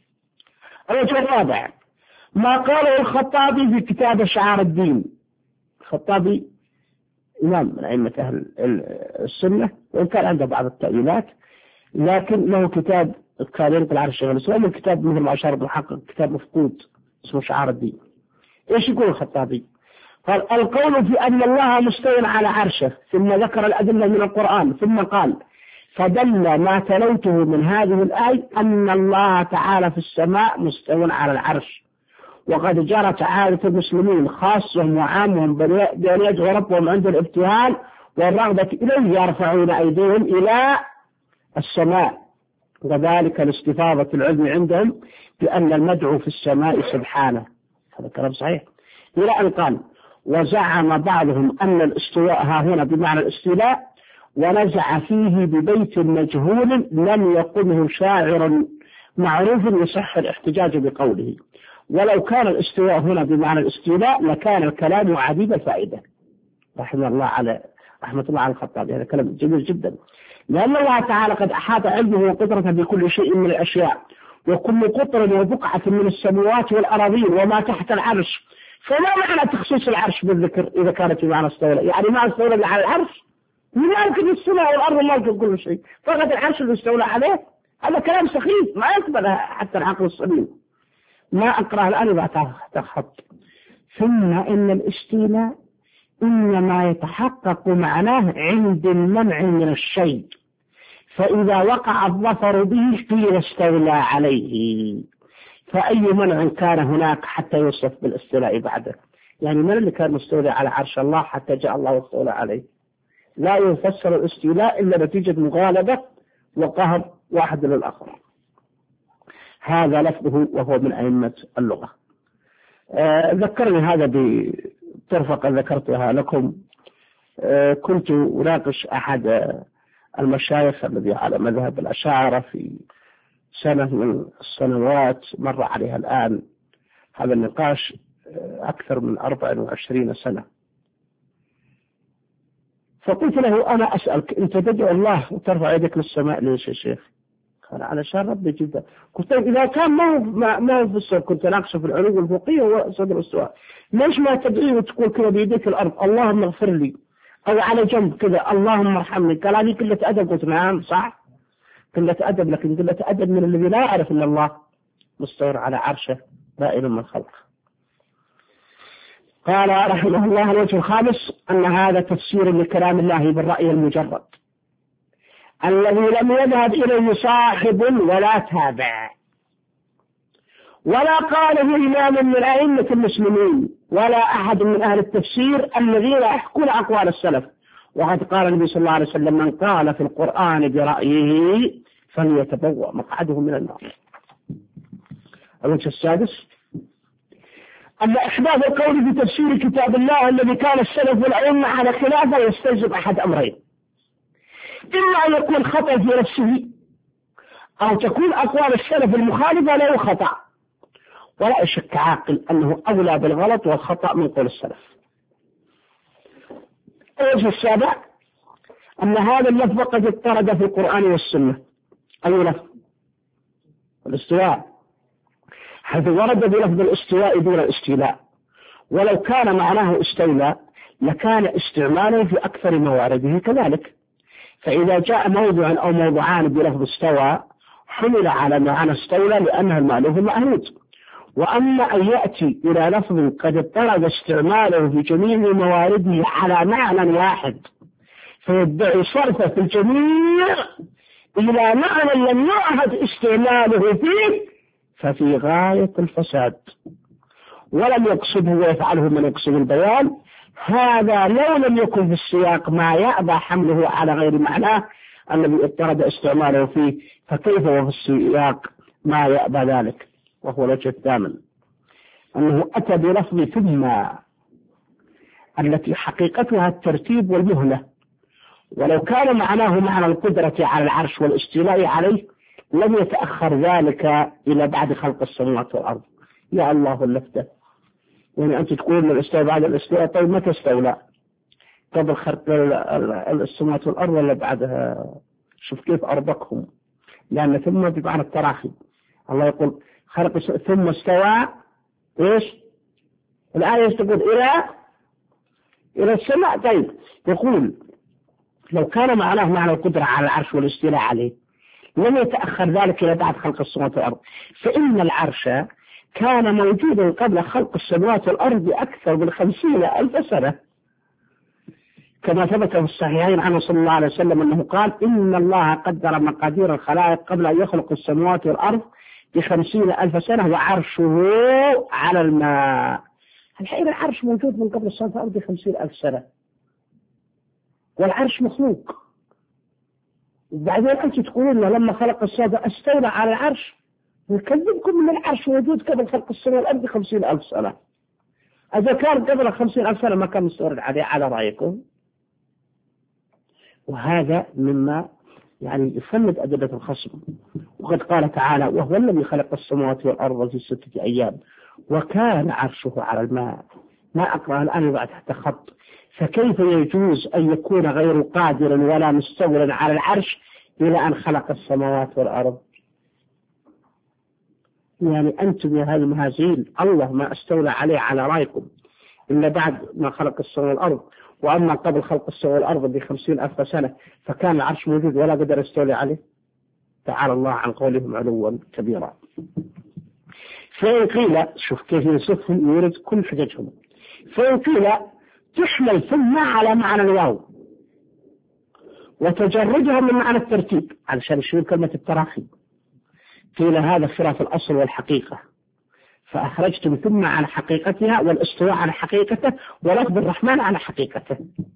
الوجه الرابع ما قاله الخطابي في كتاب شعار الدين. الخطابي إمام من أئمة أهل السنة، وإن كان عنده بعض التأويلات، لكن له كتاب كان ينقل عن الشيخ الإسلام، الكتاب مثل ما أشار المحقق كتاب مفقود اسمه شعار الدين. إيش يقول الخطابي؟ قال القول في أن الله مستوى على عرشه، ثم ذكر الأدلة من القرآن، ثم قال فدل ما تلوته من هذه الآية أن الله تعالى في السماء مستوى على العرش، وقد جرت عادة المسلمين خاصهم وعامهم بأن يدعو ربهم عند الابتهال والرغبة إليه يرفعون أيديهم إلى السماء، وذلك لاستفاضة العلم عندهم بأن المدعو في السماء سبحانه. هذا كلام صحيح. إلى أن قال وزعم بعضهم أن الاستواء ها هنا بمعنى الاستيلاء، ونزع فيه ببيت مجهول لم يقله شاعر معروف يصح الاحتجاج بقوله، ولو كان الاستواء هنا بمعنى الاستيلاء لكان الكلام عديد الفائدة. رحمه الله على رحمة الله على الخطابي، هذا كلام جميل جدا، لأن الله تعالى قد أحاط علمه وقدرته بكل شيء من الأشياء، وكل قطر وبقعة من السماوات والأراضين وما تحت العرش. فما معنى تخصيص العرش بالذكر إذا كانت بمعنى استولى؟ يعني ما استولى على العرش، مالك السماء والأرض مالك كل شيء، فقط العرش اللي استولى عليه. هذا كلام سخيف ما يقبل حتى العقل السليم. ما أقرأ الآن بعد تخط. ثم إن الاستيلاء إنما يتحقق معناه عند المنع من الشيء، فإذا وقع الظفر به قيل استولى عليه، فأي منع كان هناك حتى يوصف بالاستيلاء بعده؟ يعني من اللي كان مستولى على عرش الله حتى جاء الله واستولى عليه؟ لا يفسر الاستيلاء إلا نتيجة مغالبة وقهر واحد للآخر. هذا لفظه وهو من أئمة اللغة. آه ذكرني هذا ترفق ذكرتها لكم. كنت أناقش أحد المشايخ الذي على مذهب الأشاعرة في سنة من السنوات، مر عليها الآن هذا النقاش أكثر من أربع وعشرين سنة. فقلت له أنا أسألك، أنت تدعو الله وترفع يدك للسماء ليش يا شيخ؟ قال علشان ربي جدا. قلت له إذا كان ما ما ما في الصوت، كنت ناقشه في العلوم الفقهية وصدر الاستواء، ليش ما تدعي وتقول كذا بيديك الأرض اللهم اغفر لي، أو على جنب كذا اللهم ارحمني؟ قال هذه قلة أدب. قلت نعم صح قلة أدب، لكن قلة أدب من الذي لا يعرف أن الله مستور على عرشه بائن من خلقه. قال رحمه الله الوجه الخامس أن هذا تفسير لكلام الله بالرأي المجرد الذي لم يذهب إليه صاحب ولا تابع ولا قاله إمام من أئمة المسلمين ولا أحد من أهل التفسير الذين يحكون أقوال السلف. وقد قال النبي صلى الله عليه وسلم من قال في القرآن برأيه فليتبوأ مقعده من النار. الوجه السادس أن إحداث القول في تفسير كتاب الله الذي كان السلف والأئمة على خلافه يستلزم أحد أمرين: إما أن يكون خطأ في نفسه، أو تكون أقوال السلف المخالفة له خطأ، ولا يشك عاقل أنه أولى بالغلط والخطأ من قول السلف. الوجه السابع أن هذا اللفظ قد اضطرد في القرآن والسنة. أي لفظ؟ الاستواء، حيث ورد بلفظ الاستواء دون الاستيلاء، ولو كان معناه استولى لكان استعماله في أكثر موارده كذلك. فإذا جاء موضع أو موضعان بلفظ استوى حمل على معنى استولى لأنها المألوف المأهود. وأما أن يأتي إلى لفظ قد اضطرد استعماله في جميع موارده على معنى واحد فيدعي صرفه في الجميع إلى معنى لم يعهد استعماله فيه ففي غاية الفساد، ولم يقصده ويفعله من يقصد البيان. هذا لو لم يكن في السياق ما يأبى حمله على غير معناه الذي اضطرد استعماله فيه، فكيف وفي السياق ما يأبى ذلك؟ وهو الوجه الثامن أنه أتى بلفظ ثم التي حقيقتها الترتيب والمهلة، ولو كان معناه معنى القدرة على العرش والاستيلاء عليه لم يتأخر ذلك إلى بعد خلق السماوات والأرض. يا الله اللفتة، يعني أنت تقول الاستواء بعد الاستواء، طيب متى استولى؟ قبل خلق السماوات والأرض ولا بعدها؟ شوف كيف أربقهم، لأن ثم بمعنى التراخي. الله يقول خلق ثم استوى إيش؟ الآية تقول إلى إلى السماء. طيب يقول لو كان معناه معنى القدرة على العرش والاستيلاء عليه لم يتأخر ذلك إلى بعد خلق السماوات والأرض، فإن العرش كان موجودا قبل خلق السماوات والأرض بأكثر من خمسين ألف سنة، كما ثبت في الصحيحين عنه صلى الله عليه وسلم أنه قال إن الله قدر مقادير الخلائق قبل أن يخلق السماوات والأرض بخمسين ألف سنة وعرشه على الماء. الحين العرش موجود من قبل السماوات والأرض بخمسين ألف سنة، والعرش مخلوق. بعدين أنت تقولون لما خلق السماوات استولى على العرش، يكذبكم من العرش موجود قبل خلق السماوات والأرض بخمسين ألف سنة. إذا كان قبل خمسين ألف سنة ما كان مستورد عليه على رأيكم. وهذا مما يعني يفند أدلة الخصم. وقد قال تعالى وهو الذي خلق السماوات والأرض في ستة أيام وكان عرشه على الماء. ما أقرأ الآن يضع تحت خط، فكيف يجوز أن يكون غير قادر ولا مستولى على العرش إلى أن خلق السماوات والأرض؟ يعني أنتم يا هذه المهازيل الله ما استولى عليه على رأيكم إلا بعد ما خلق السماوات والأرض، وأما قبل خلق السماوات والأرض بخمسين ألف سنة فكان العرش موجود ولا قدر يستولي عليه. تعالى الله عن قولهم علوا كبيرا. فإن قيل شوف كيف يوصفهم يورد كل حججهم. فإن قيل تحمل ثم على معنى الواو وتجردها من معنى الترتيب علشان يشير كلمة التراخي، قيل هذا خلاف الأصل والحقيقة، فأخرجتم ثم على حقيقتها والاستواء على حقيقته ولفظ الرحمن على حقيقته،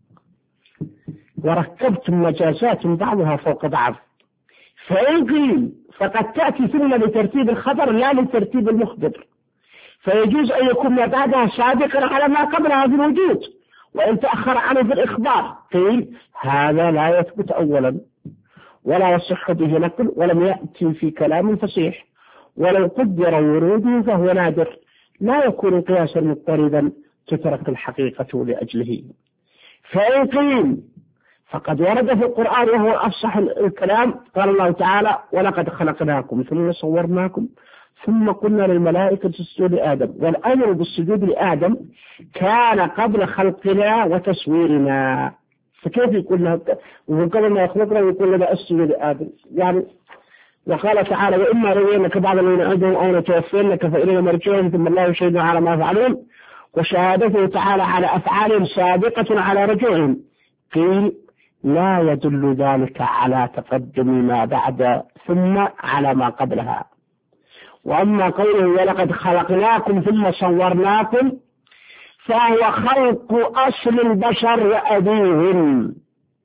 وركبتم مجازات بعضها فوق بعض. فإن قيل فقد تأتي ثم لترتيب الخبر لا لترتيب المخبر، فيجوز أن يكون ما بعدها سابقا على ما قبلها في الوجود، وإن تأخر عنه في الإخبار قيل هذا لا يثبت أولا ولا يصح به نقل ولم يأتي في كلام فصيح، ولو قدر وروده فهو نادر لا يكون قياسا مضطردا تترك الحقيقة لأجله. فإن قيل فقد ورد في القرآن وهو أفصح الكلام، قال الله تعالى ولقد خلقناكم ثم صورناكم ثم قلنا للملائكة اسجدوا لآدم، والأمر بالسجود لآدم كان قبل خلقنا وتصويرنا، فكيف يقول لنا وقبل ما يخلقنا يقول لنا اسجدوا لآدم؟ يعني وقال تعالى وإما رأينك بعض الذين عندهم أو نتوفينك فإلينا مرجعهم ثم الله يشهد على ما فعلون، وشهادته تعالى على أفعالهم سابقة على رجوعهم. قيل لا يدل ذلك على تقدم ما بعد ثم على ما قبلها. وأما قوله ولقد خلقناكم ثم صورناكم فهو خلق أصل البشر وأبيهم،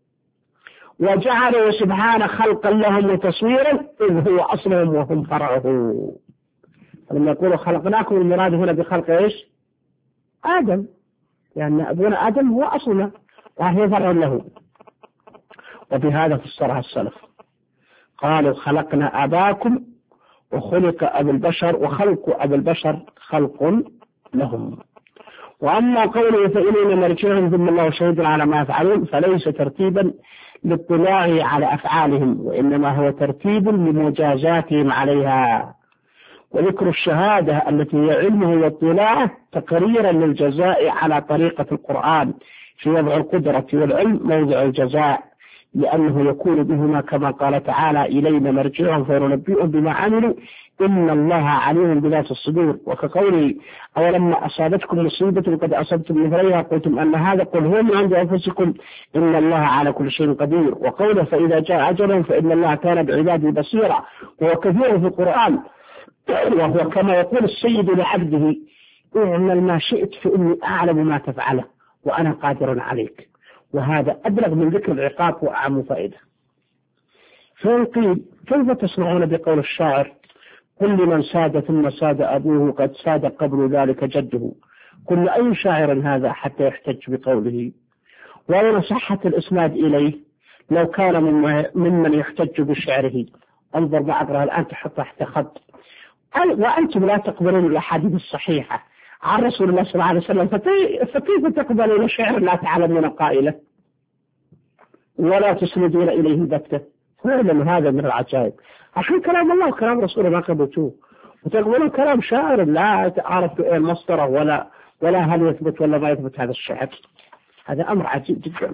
وجعله سبحانه خلقا لهم وتصويرا إذ هو أصلهم وهم فرعه. فلما يقولوا خلقناكم المراد هنا بخلق إيش؟ آدم، لأن يعني أبونا آدم هو أصلنا وهو فرع له. وبهذا فسرها السلف قالوا خلقنا أباكم وخلق أبو البشر وخلق أبو البشر خلق لهم. وأما قوله فإلينا مرجعهم ثم الله شهيد على ما يفعلون فليس ترتيبا للاطلاع على أفعالهم، وإنما هو ترتيب لمجازاتهم عليها، وذكر الشهادة التي هي علمه واطلاعه تقريرا للجزاء على طريقة القرآن في وضع القدرة والعلم موضع الجزاء، لأنه يكون بهما كما قال تعالى إلينا مرجعهم فينبئهم بما عملوا إن الله عليم بذات الصدور. وكقوله أولما أصابتكم مصيبة قد أصبتم مثلها قلتم أن هذا قل هو من عند أنفسكم إن الله على كل شيء قدير. وقوله فإذا جاء أجلهم فإن الله كان بعباده بصيرا، وهو كثير في القرآن، وهو كما يقول السيد لعبده اعمل ما شئت فإني أعلم ما تفعله وأنا قادر عليك، وهذا أبلغ من ذكر العقاب وأعم فائدة. فإن قيل كيف تصنعون بقول الشاعر قل لمن ساد ثم ساد أبوه قد ساد قبل ذلك جده، قل أي شاعر هذا حتى يحتج بقوله؟ وأين صحة الإسناد إليه لو كان ممن يحتج بشعره؟ انظر ما أقرأ الآن تحط تحت خط وأنتم لا تقبلون الأحاديث الصحيحة عن رسول الله صلى الله عليه وسلم، فكيف تقبلون شعر لا تعلمون قائله ولا تسندون إليه البتة؟ فعلا هذا من العجائب. عشان كلام الله وكلام رسوله ما قبلتوه، وتقبلون كلام شاعر لا تعرف ايه مصدره ولا ولا هل يثبت ولا ما يثبت هذا الشعر. هذا أمر عجيب جدا.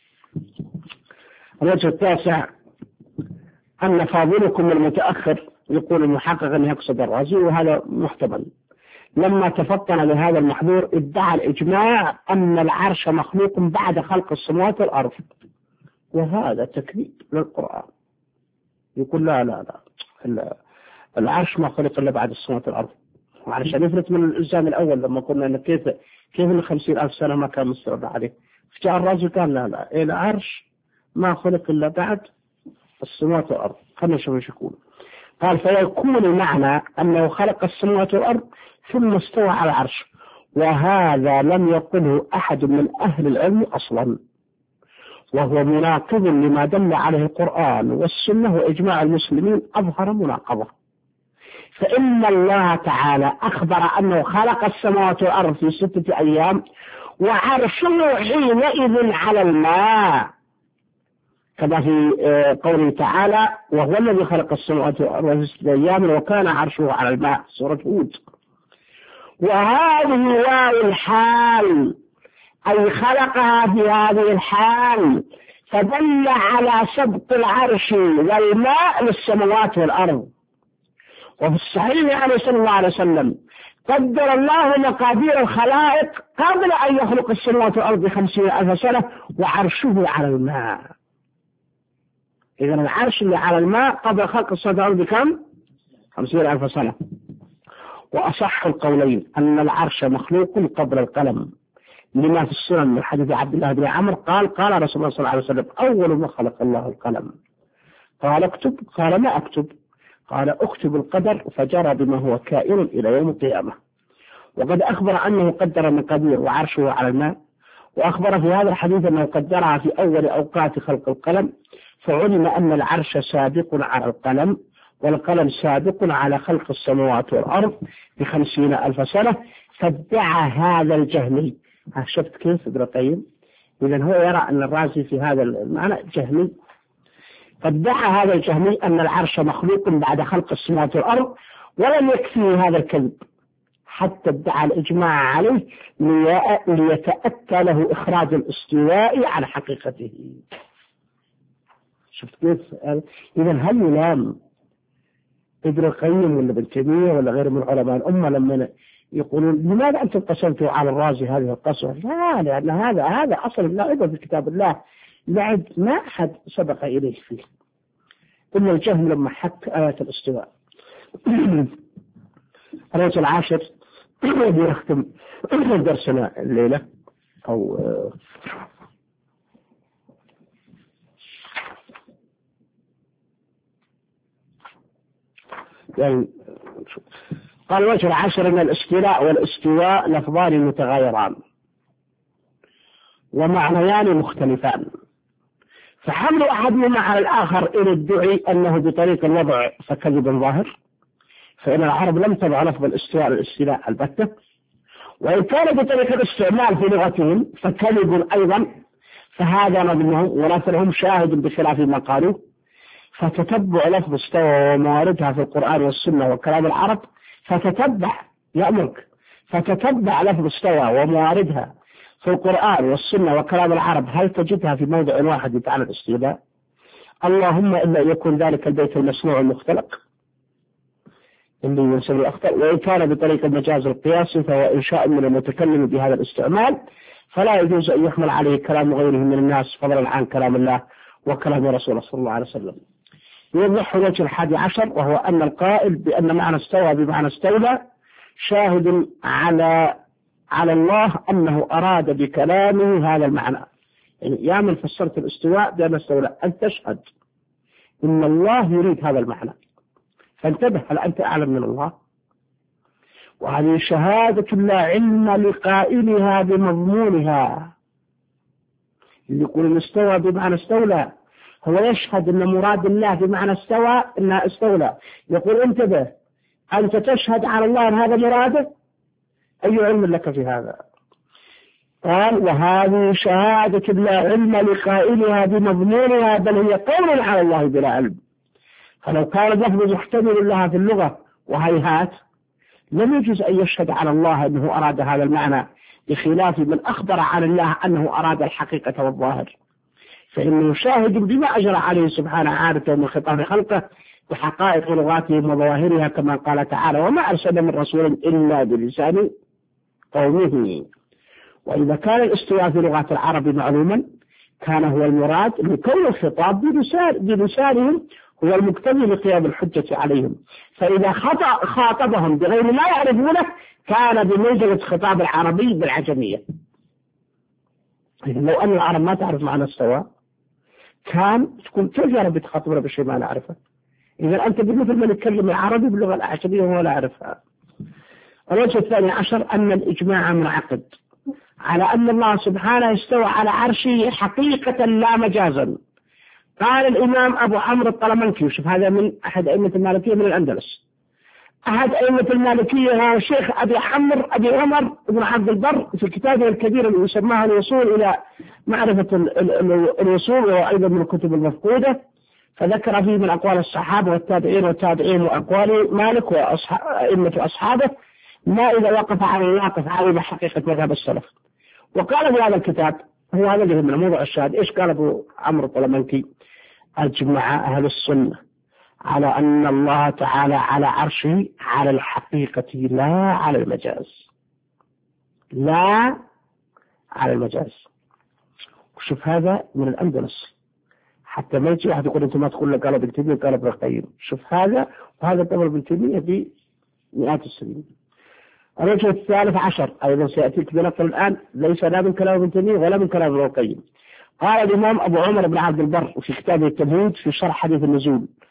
الوجه التاسع أن فاضلكم المتأخر يقول المحقق أن يقصد الرازي، وهذا محتمل. لما تفطن لهذا المحظور ادعى الإجماع أن العرش مخلوق بعد خلق السماوات والأرض، وهذا تكذيب للقرآن. يقول لا لا لا العرش ما خلق إلا بعد السماوات والأرض، وعلشان نفرت من الإلزام الأول لما قلنا أن كيف كيف من خمسين ألف سنة ما كان مسترد عليه، فجاء الرازي قال لا لا العرش ما خلق إلا بعد السماوات والأرض. خلنا نشوف ايش يقول. قال فيكون المعنى أنه خلق السماوات والأرض ثم استوى على العرش، وهذا لم يقله أحد من أهل العلم أصلا، وهو مناقض لما دل عليه القرآن والسنة وإجماع المسلمين أظهر مناقضة. فإن الله تعالى أخبر أنه خلق السماوات والأرض في ستة أيام وعرشه حينئذ على الماء، كما في قوله تعالى وهو الذي خلق السماوات والأرض في ستة أيام وكان عرشه على الماء سورة هود. وهذه واو الحال أي خلقها في هذه الحال، فدل على سبق العرش والماء للسماوات والأرض. وفي الصحيح عنه صلى الله عليه وسلم قدر الله مقادير الخلائق قبل أن يخلق السماوات والأرض بخمسين ألف سنة وعرشه على الماء. إذن العرش اللي على الماء قبل خلق السماوات والأرض بكم؟ خمسين ألف سنة. وأصح القولين أن العرش مخلوق قبل القلم، لما في السنن من حديث عبد الله بن عمرو قال قال رسول الله صلى الله عليه وسلم أول ما خلق الله القلم، قال اكتب، قال ما أكتب، قال اكتب القدر فجرى بما هو كائن إلى يوم القيامة. وقد أخبر أنه قدر مقادير وعرشه على الماء، وأخبر في هذا الحديث أنه قدرها في أول أوقات خلق القلم، فعلم أن العرش سابق على القلم، والقلم سابق على خلق السماوات والأرض بخمسين ألف سنة. فادعى هذا الجهمي، شفت كيف ابن القيم؟ إذن هو يرى أن الرازي في هذا المعنى جهمي. فادعى هذا الجهمي أن العرش مخلوق بعد خلق السماوات والأرض، ولم يكفيه هذا الكذب حتى ادعى الإجماع عليه ليتأتى له إخراج الاستواء على حقيقته. شفت كيف؟ إذن هل يلام ابن القيم ولا ابن تيمية ولا غيره من علماء الأمة لما يقولون لماذا أنتم قسمتوا على الرازي هذه القسوة؟ لا، لأن هذا هذا أصل لا عبر في كتاب الله، لعب ما أحد سبق إليه فيه إلا الجهم لما حك آيات الاستواء. الرجل العاشر بيختم درسنا الليلة أو يعني قال الوجه العاشر أن الاستيلاء والاستواء لفظان متغايران ومعنيان مختلفان، فحمل أحدهما على الآخر إن ادعي أنه بطريق الوضع فكذب ظاهر، فإن العرب لم تضع لفظ الاستواء والاستيلاء البتة، وإن كان بطريق الاستعمال في لغتهم فكذب أيضا، فهذا نظمهم ونثرهم شاهد بخلاف ما قالوا. فتتبع لفظ استوى ومواردها في القرآن والسنة وكلام العرب، فتتبع يأمرك فتتبع لفظ استوى ومواردها في القرآن والسنة وكلام العرب، هل تجدها في موضع واحد يتعالى الاستيلاء؟ اللهم إلا يكون ذلك البيت المصنوع المختلق اللي ينسب الأخطاء، وإن كان بطريق المجاز القياسي فهو إنشاء من المتكلم بهذا الاستعمال، فلا يجوز أن يحمل عليه كلام غيره من الناس فضلا عن كلام الله وكلام رسوله صلى الله عليه وسلم. يوضح الوجه الحادي عشر، وهو أن القائل بأن معنى استوى بمعنى استولى شاهد على على الله أنه أراد بكلامه هذا المعنى. يعني يا من فسرت الاستواء بأن استولى أن تشهد إن الله يريد هذا المعنى، فانتبه، هل أنت أعلم من الله؟ وهذه شهادة لا علم لقائلها بمضمونها. اللي يقول استوى بمعنى استولى هو يشهد أن مراد الله بمعنى استوى إنها استولى، يقول انتبه، أنت تشهد على الله أن هذا مراده؟ أي علم لك في هذا؟ قال وهذه شهادة لا علم لقائلها بمضمونها، بل هي قول على الله بلا علم. فلو كان اللفظ محتمل لها في اللغة وهيهات لم يجوز أن يشهد على الله أنه أراد هذا المعنى، بخلاف من أخبر عن الله أنه أراد الحقيقة والظاهر، فإنه شاهد بما أجرى عليه سبحانه عادة من خطاب خلقه بحقائق لغاتهم وظواهرها، كما قال تعالى وما أرسل من رسول إلا بلسان قومه. وإذا كان الاستواء في لغات العرب معلوما كان هو المراد لكون الخطاب بلسانهم هو المقتضي لقيام الحجة عليهم، فإذا خطأ خاطبهم بغير ما يعرفونه كان بمنزلة خطاب العربي بالعجمية. لو أن العرب ما تعرف معنى استوى كان تكون كيف يا رب تخاطبنا بشيء ما نعرفه؟ إذا أنت بمثل ما نتكلم العربي باللغة الأعجمية ولا أعرفها. الوجه الثاني عشر أن الإجماع منعقد على أن الله سبحانه استوى على عرشه حقيقة لا مجازا. قال الإمام أبو عمرو الطلمنكي، وشوف هذا من أحد أئمة المالكية من الأندلس، أحد أئمة المالكية هو الشيخ أبي عمرو أبي عمر بن عبد البر في كتابه الكبير اللي يسماه الوصول إلى معرفة الوصول، وأيضا من الكتب المفقودة، فذكر فيه من أقوال الصحابة والتابعين والتابعين وأقوال مالك وأئمة أصحابه ما إذا وقف على الواقف على حقيقة مذهب السلف. وقال في هذا الكتاب، هو هذا اللي من موضوع الشاهد، إيش قال أبو عمرو الطلمنكي؟ أجمع أهل السنة على أن الله تعالى على عرشه على الحقيقة لا على المجاز، لا على المجاز. وشوف هذا من الأندلس، حتى ما يجي واحد يقول أنت ما تقول لك قال ابن تيمية قال ابن القيم. شوف هذا، وهذا قبل ابن تيمية بمئات السنين. الوجه الثالث عشر أيضا سيأتيك بنقل الآن ليس لا من كلام ابن تيمية ولا من كلام ابن القيم. قال الإمام أبو عمر بن عبد البر في كتابه التمهيد في شرح حديث النزول،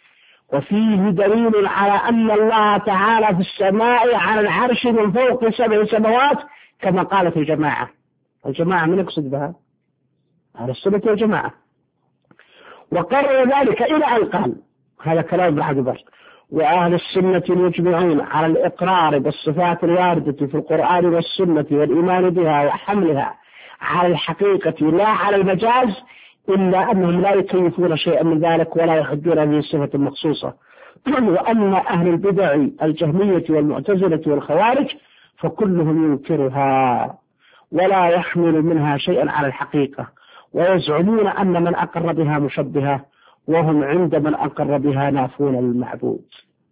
وفيه دليل على أن الله تعالى في السماء على العرش من فوق سبع سماوات كما قالت الجماعة. الجماعة من يقصد بها؟ أهل السنة والجماعة. وقرر ذلك إلى أن قال، هذا كلام ابن عبد البر، وأهل السنة يجمعون على الإقرار بالصفات الواردة في القرآن والسنة والإيمان بها وحملها على الحقيقة لا على المجاز، إلا أنهم لا يكيفون شيئا من ذلك ولا يحدون به الصفة المخصوصة. وأن أهل البدع الجهمية والمعتزلة والخوارج فكلهم ينكرها ولا يحمل منها شيئا على الحقيقة، ويزعمون أن من أقر بها مشبهة، وهم عند من أقر بها نافون للمعبود.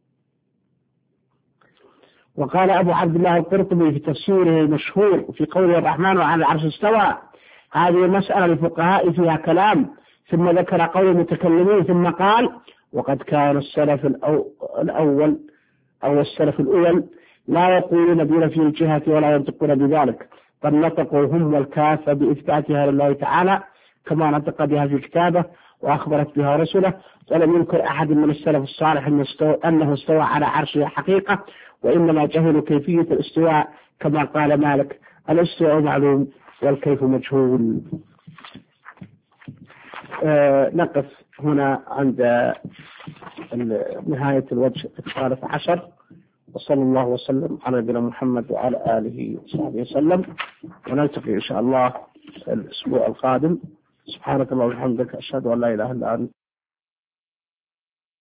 وقال أبو عبد الله القرطبي في تفسيره المشهور في قوله الرحمن على العرش استوى، هذه مسألة الفقهاء فيها كلام، ثم ذكر قول المتكلمين ثم قال: وقد كان السلف الأول أو السلف الأول لا يقولون بنفي الجهة ولا ينطقون بذلك، بل نطقوا هم والكافة بإثباتها لله تعالى كما نطق بها في كتابه وأخبرت بها رسله، ولم ينكر أحد من السلف الصالح أنه استوى على عرشه حقيقة، وإنما جهلوا كيفية الاستواء كما قال مالك: الاستواء معلوم والكيف مجهول. آه نقف هنا عند نهاية الوجه الثالث عشر، وصلى الله وسلم على نبينا محمد وعلى آله وصحبه وسلم، ونلتقي إن شاء الله الأسبوع القادم. سبحانك اللهم وبحمدك، أشهد أن لا إله إلا أنت.